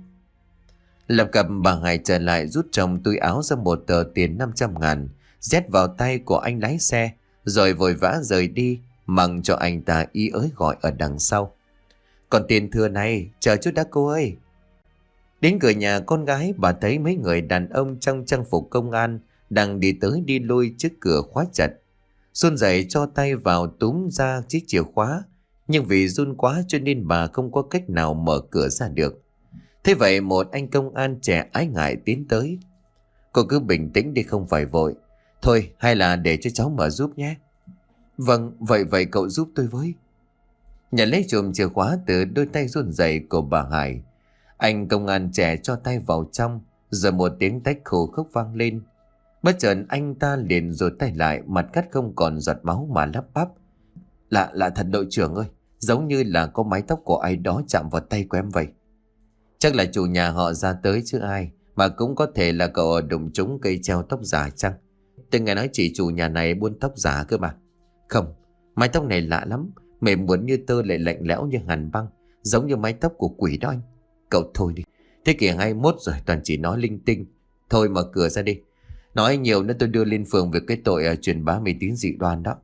Lập cập bà Hải trở lại rút trong túi áo ra một tờ tiền năm trăm ngàn, nhét vào tay của anh lái xe, rồi vội vã rời đi, mặc cho anh ta ý ới gọi ở đằng sau: Còn tiền thừa này, chờ chút đã cô ơi. Đến cửa nhà con gái, bà thấy mấy người đàn ông trong trang phục công an đang đi tới đi lui trước cửa khóa chặt. Run rẩy cho tay vào túm ra chiếc chìa khóa, nhưng vì run quá cho nên bà không có cách nào mở cửa ra được. Thế vậy một anh công an trẻ ái ngại tiến tới: Cô cứ bình tĩnh đi, không phải vội. Thôi hay là để cho cháu mở giúp nhé. Vâng, vậy vậy cậu giúp tôi với. Nhận lấy chùm chìa khóa từ đôi tay run rẩy của bà Hải, anh công an trẻ cho tay vào trong, rồi một tiếng tách khô khốc vang lên. Bất chợt anh ta liền rồi tay lại, mặt cắt không còn giọt máu mà lắp bắp: Lạ lạ thật đội trưởng ơi, giống như là có mái tóc của ai đó chạm vào tay của em vậy. Chắc là chủ nhà họ ra tới chứ ai, mà cũng có thể là cậu đụng trúng cây treo tóc giả chăng? Tôi nghe nói chị chủ nhà này buôn tóc giả cơ mà. Không, mái tóc này lạ lắm, mềm muốn như tơ lại lạnh lẽo như hàn băng, giống như mái tóc của quỷ đó anh. Cậu thôi đi, thế kỷ hai mươi mốt rồi toàn chỉ nói linh tinh. Thôi mở cửa ra đi, nói nhiều nữa tôi đưa lên phường về cái tội uh, truyền bá mê tín dị đoan đó.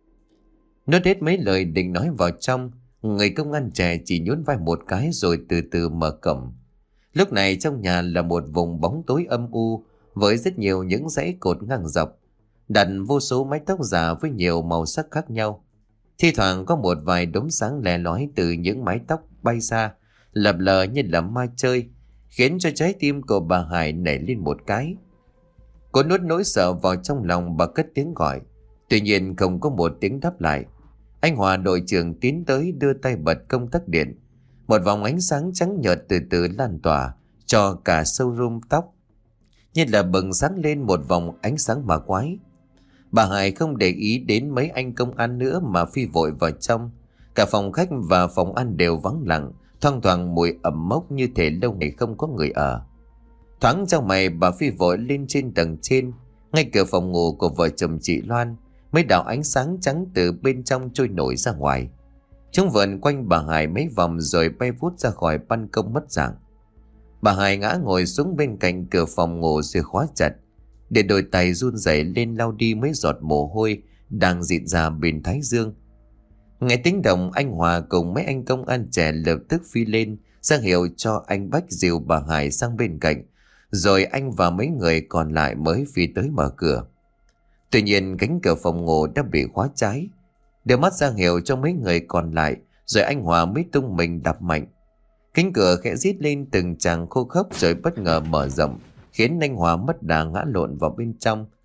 Nói hết mấy lời định nói vào trong, người công an trẻ chỉ nhún vai một cái rồi từ từ mở cổng. Lúc này trong nhà là một vùng bóng tối âm u với rất nhiều những dãy cột ngang dọc, đặt vô số mái tóc giả với nhiều màu sắc khác nhau. Thi thoảng có một vài đốm sáng lè lói từ những mái tóc bay ra, lập lờ như là ma chơi, khiến cho trái tim của bà Hải nảy lên một cái. Cô nuốt nỗi sợ vào trong lòng, bà cất tiếng gọi. Tuy nhiên không có một tiếng đáp lại. Anh Hòa đội trưởng tiến tới đưa tay bật công tắc điện. Một vòng ánh sáng trắng nhợt từ từ lan tỏa cho cả showroom tóc, như là bừng sáng lên một vòng ánh sáng ma quái. Bà Hải không để ý đến mấy anh công an nữa mà phi vội vào trong. Cả phòng khách và phòng ăn đều vắng lặng, thoang thoảng mùi ẩm mốc như thể lâu ngày không có người ở. Thoáng trong mày, bà phi vội lên trên tầng trên. Ngay cửa phòng ngủ của vợ chồng chị Loan, mấy đạo ánh sáng trắng từ bên trong trôi nổi ra ngoài. Chúng vờn quanh bà Hải mấy vòng rồi bay vút ra khỏi ban công mất dạng. Bà Hải ngã ngồi xuống bên cạnh cửa phòng ngủ rồi khóa chặt, để đôi tay run rẩy lên lau đi mấy giọt mồ hôi đang rịn ra bên thái dương. Nghe tiếng động, anh Hòa cùng mấy anh công an trẻ lập tức phi lên ra hiệu cho anh Bách dìu bà Hải sang bên cạnh, rồi anh và mấy người còn lại mới phi tới mở cửa. Tuy nhiên cánh cửa phòng ngủ đã bị khóa trái. Đưa mắt ra hiệu cho mấy người còn lại, rồi anh Hòa mới tung mình đập mạnh. Cánh cửa khẽ rít lên từng tràng khô khốc rồi bất ngờ mở rộng, khiến anh Hòa mất đà ngã lộn vào bên trong.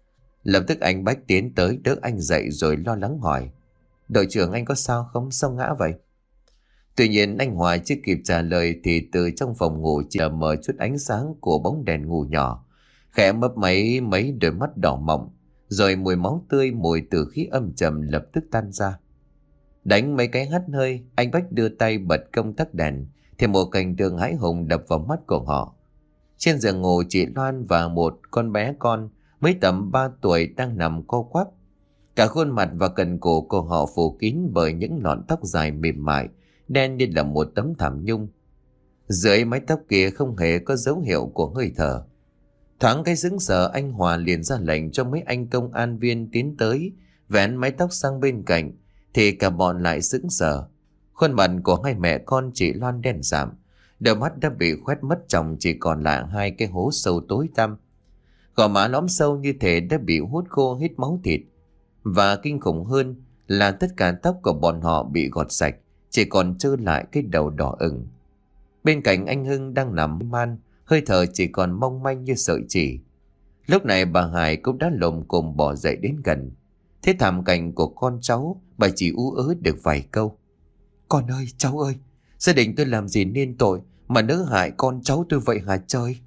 Lập tức anh Bách tiến tới đỡ anh dậy rồi lo lắng hỏi: "Đội trưởng, anh có sao không? Sao ngã vậy?" Tuy nhiên anh Hòa chưa kịp trả lời thì từ trong phòng ngủ chỉ là mờ chút ánh sáng của bóng đèn ngủ nhỏ, khẽ mấp máy mấy đôi mắt đỏ mọng, rồi mùi máu tươi, mùi tử khí âm trầm lập tức tan ra. Đánh mấy cái hắt hơi, anh Bách đưa tay bật công tắc đèn, thì một cảnh tượng hãi hùng đập vào mắt của họ. Trên giường ngủ, chị Loan và một con bé con mới tầm ba tuổi đang nằm co quắp. Cả khuôn mặt và cần cổ của họ phủ kín bởi những lọn tóc dài mềm mại, đen như là một tấm thảm nhung. Dưới mái tóc kia không hề có dấu hiệu của hơi thở. Thoáng cái sững sờ, anh Hòa liền ra lệnh cho mấy anh công an viên tiến tới vén mái tóc sang bên cạnh, thì cả bọn lại sững sờ. Khuôn mặt của hai mẹ con chị Loan đen sạm, đôi mắt đã bị khoét mất tròng, chỉ còn lại hai cái hố sâu tối tăm. Gò má lõm sâu như thể đã bị hút khô hết máu thịt. Và kinh khủng hơn là tất cả tóc của bọn họ bị gọt sạch, chỉ còn trơ lại cái đầu đỏ ửng. Bên cạnh anh Hưng đang nằm man, hơi thở chỉ còn mong manh như sợi chỉ. Lúc này bà Hải cũng đã lồm cồm bỏ dậy đến gần. Thế thảm cảnh của con cháu, bà chỉ ú ớ được vài câu: "Con ơi, cháu ơi, gia đình tôi làm gì nên tội mà nỡ hại con cháu tôi vậy hả trời?"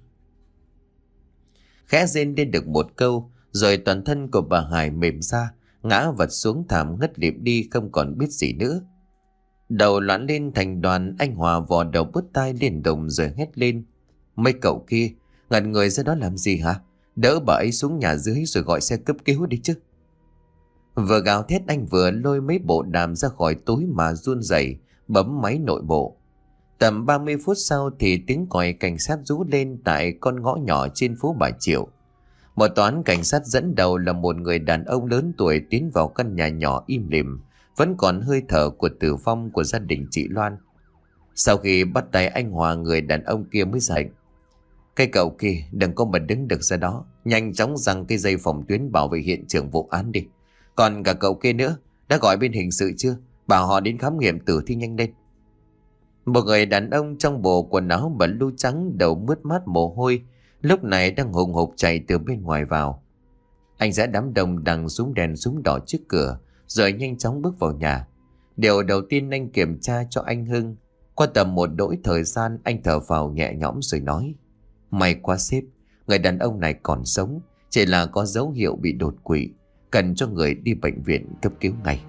Khẽ rên lên được một câu, rồi toàn thân của bà Hải mềm ra, ngã vật xuống thảm ngất lịm đi, không còn biết gì nữa. Đầu loạn lên thành đoàn, anh Hòa vò đầu bứt tai lên đồng rồi hét lên: "Mấy cậu kia, ngẩn người ra đó làm gì hả? Đỡ bà ấy xuống nhà dưới rồi gọi xe cấp cứu đi chứ." Vừa gào thét, anh vừa lôi mấy bộ đàm ra khỏi túi mà run rẩy bấm máy nội bộ. Tầm ba mươi phút sau thì tiếng còi cảnh sát rú lên tại con ngõ nhỏ trên phố Bà Triệu. Một toán cảnh sát dẫn đầu là một người đàn ông lớn tuổi tiến vào căn nhà nhỏ im lìm, vẫn còn hơi thở của tử vong của gia đình chị Loan. Sau khi bắt tay anh Hòa, người đàn ông kia mới dạy: "Cái cậu kia đừng có mà đứng được ra đó, nhanh chóng giăng cái dây phòng tuyến bảo vệ hiện trường vụ án đi. Còn cả cậu kia nữa, đã gọi bên hình sự chưa? Bảo họ đến khám nghiệm tử thi nhanh lên." Một người đàn ông trong bộ quần áo blue trắng, đầu mướt mát mồ hôi, lúc này đang hùng hục chạy từ bên ngoài vào. Anh giã đám đông đang rúm đèn rúm đỏ trước cửa, rồi nhanh chóng bước vào nhà. Điều đầu tiên anh kiểm tra cho anh Hưng. Qua tầm một đỗi thời gian, anh thở phào nhẹ nhõm rồi nói: "May quá sếp, người đàn ông này còn sống, chỉ là có dấu hiệu bị đột quỵ, cần cho người đi bệnh viện cấp cứu ngay."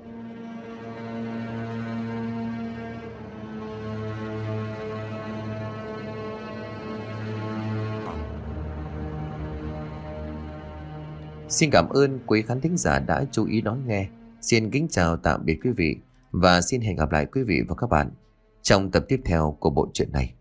Xin cảm ơn quý khán thính giả đã chú ý đón nghe. Xin kính chào tạm biệt quý vị, và xin hẹn gặp lại quý vị và các bạn trong tập tiếp theo của bộ truyện này.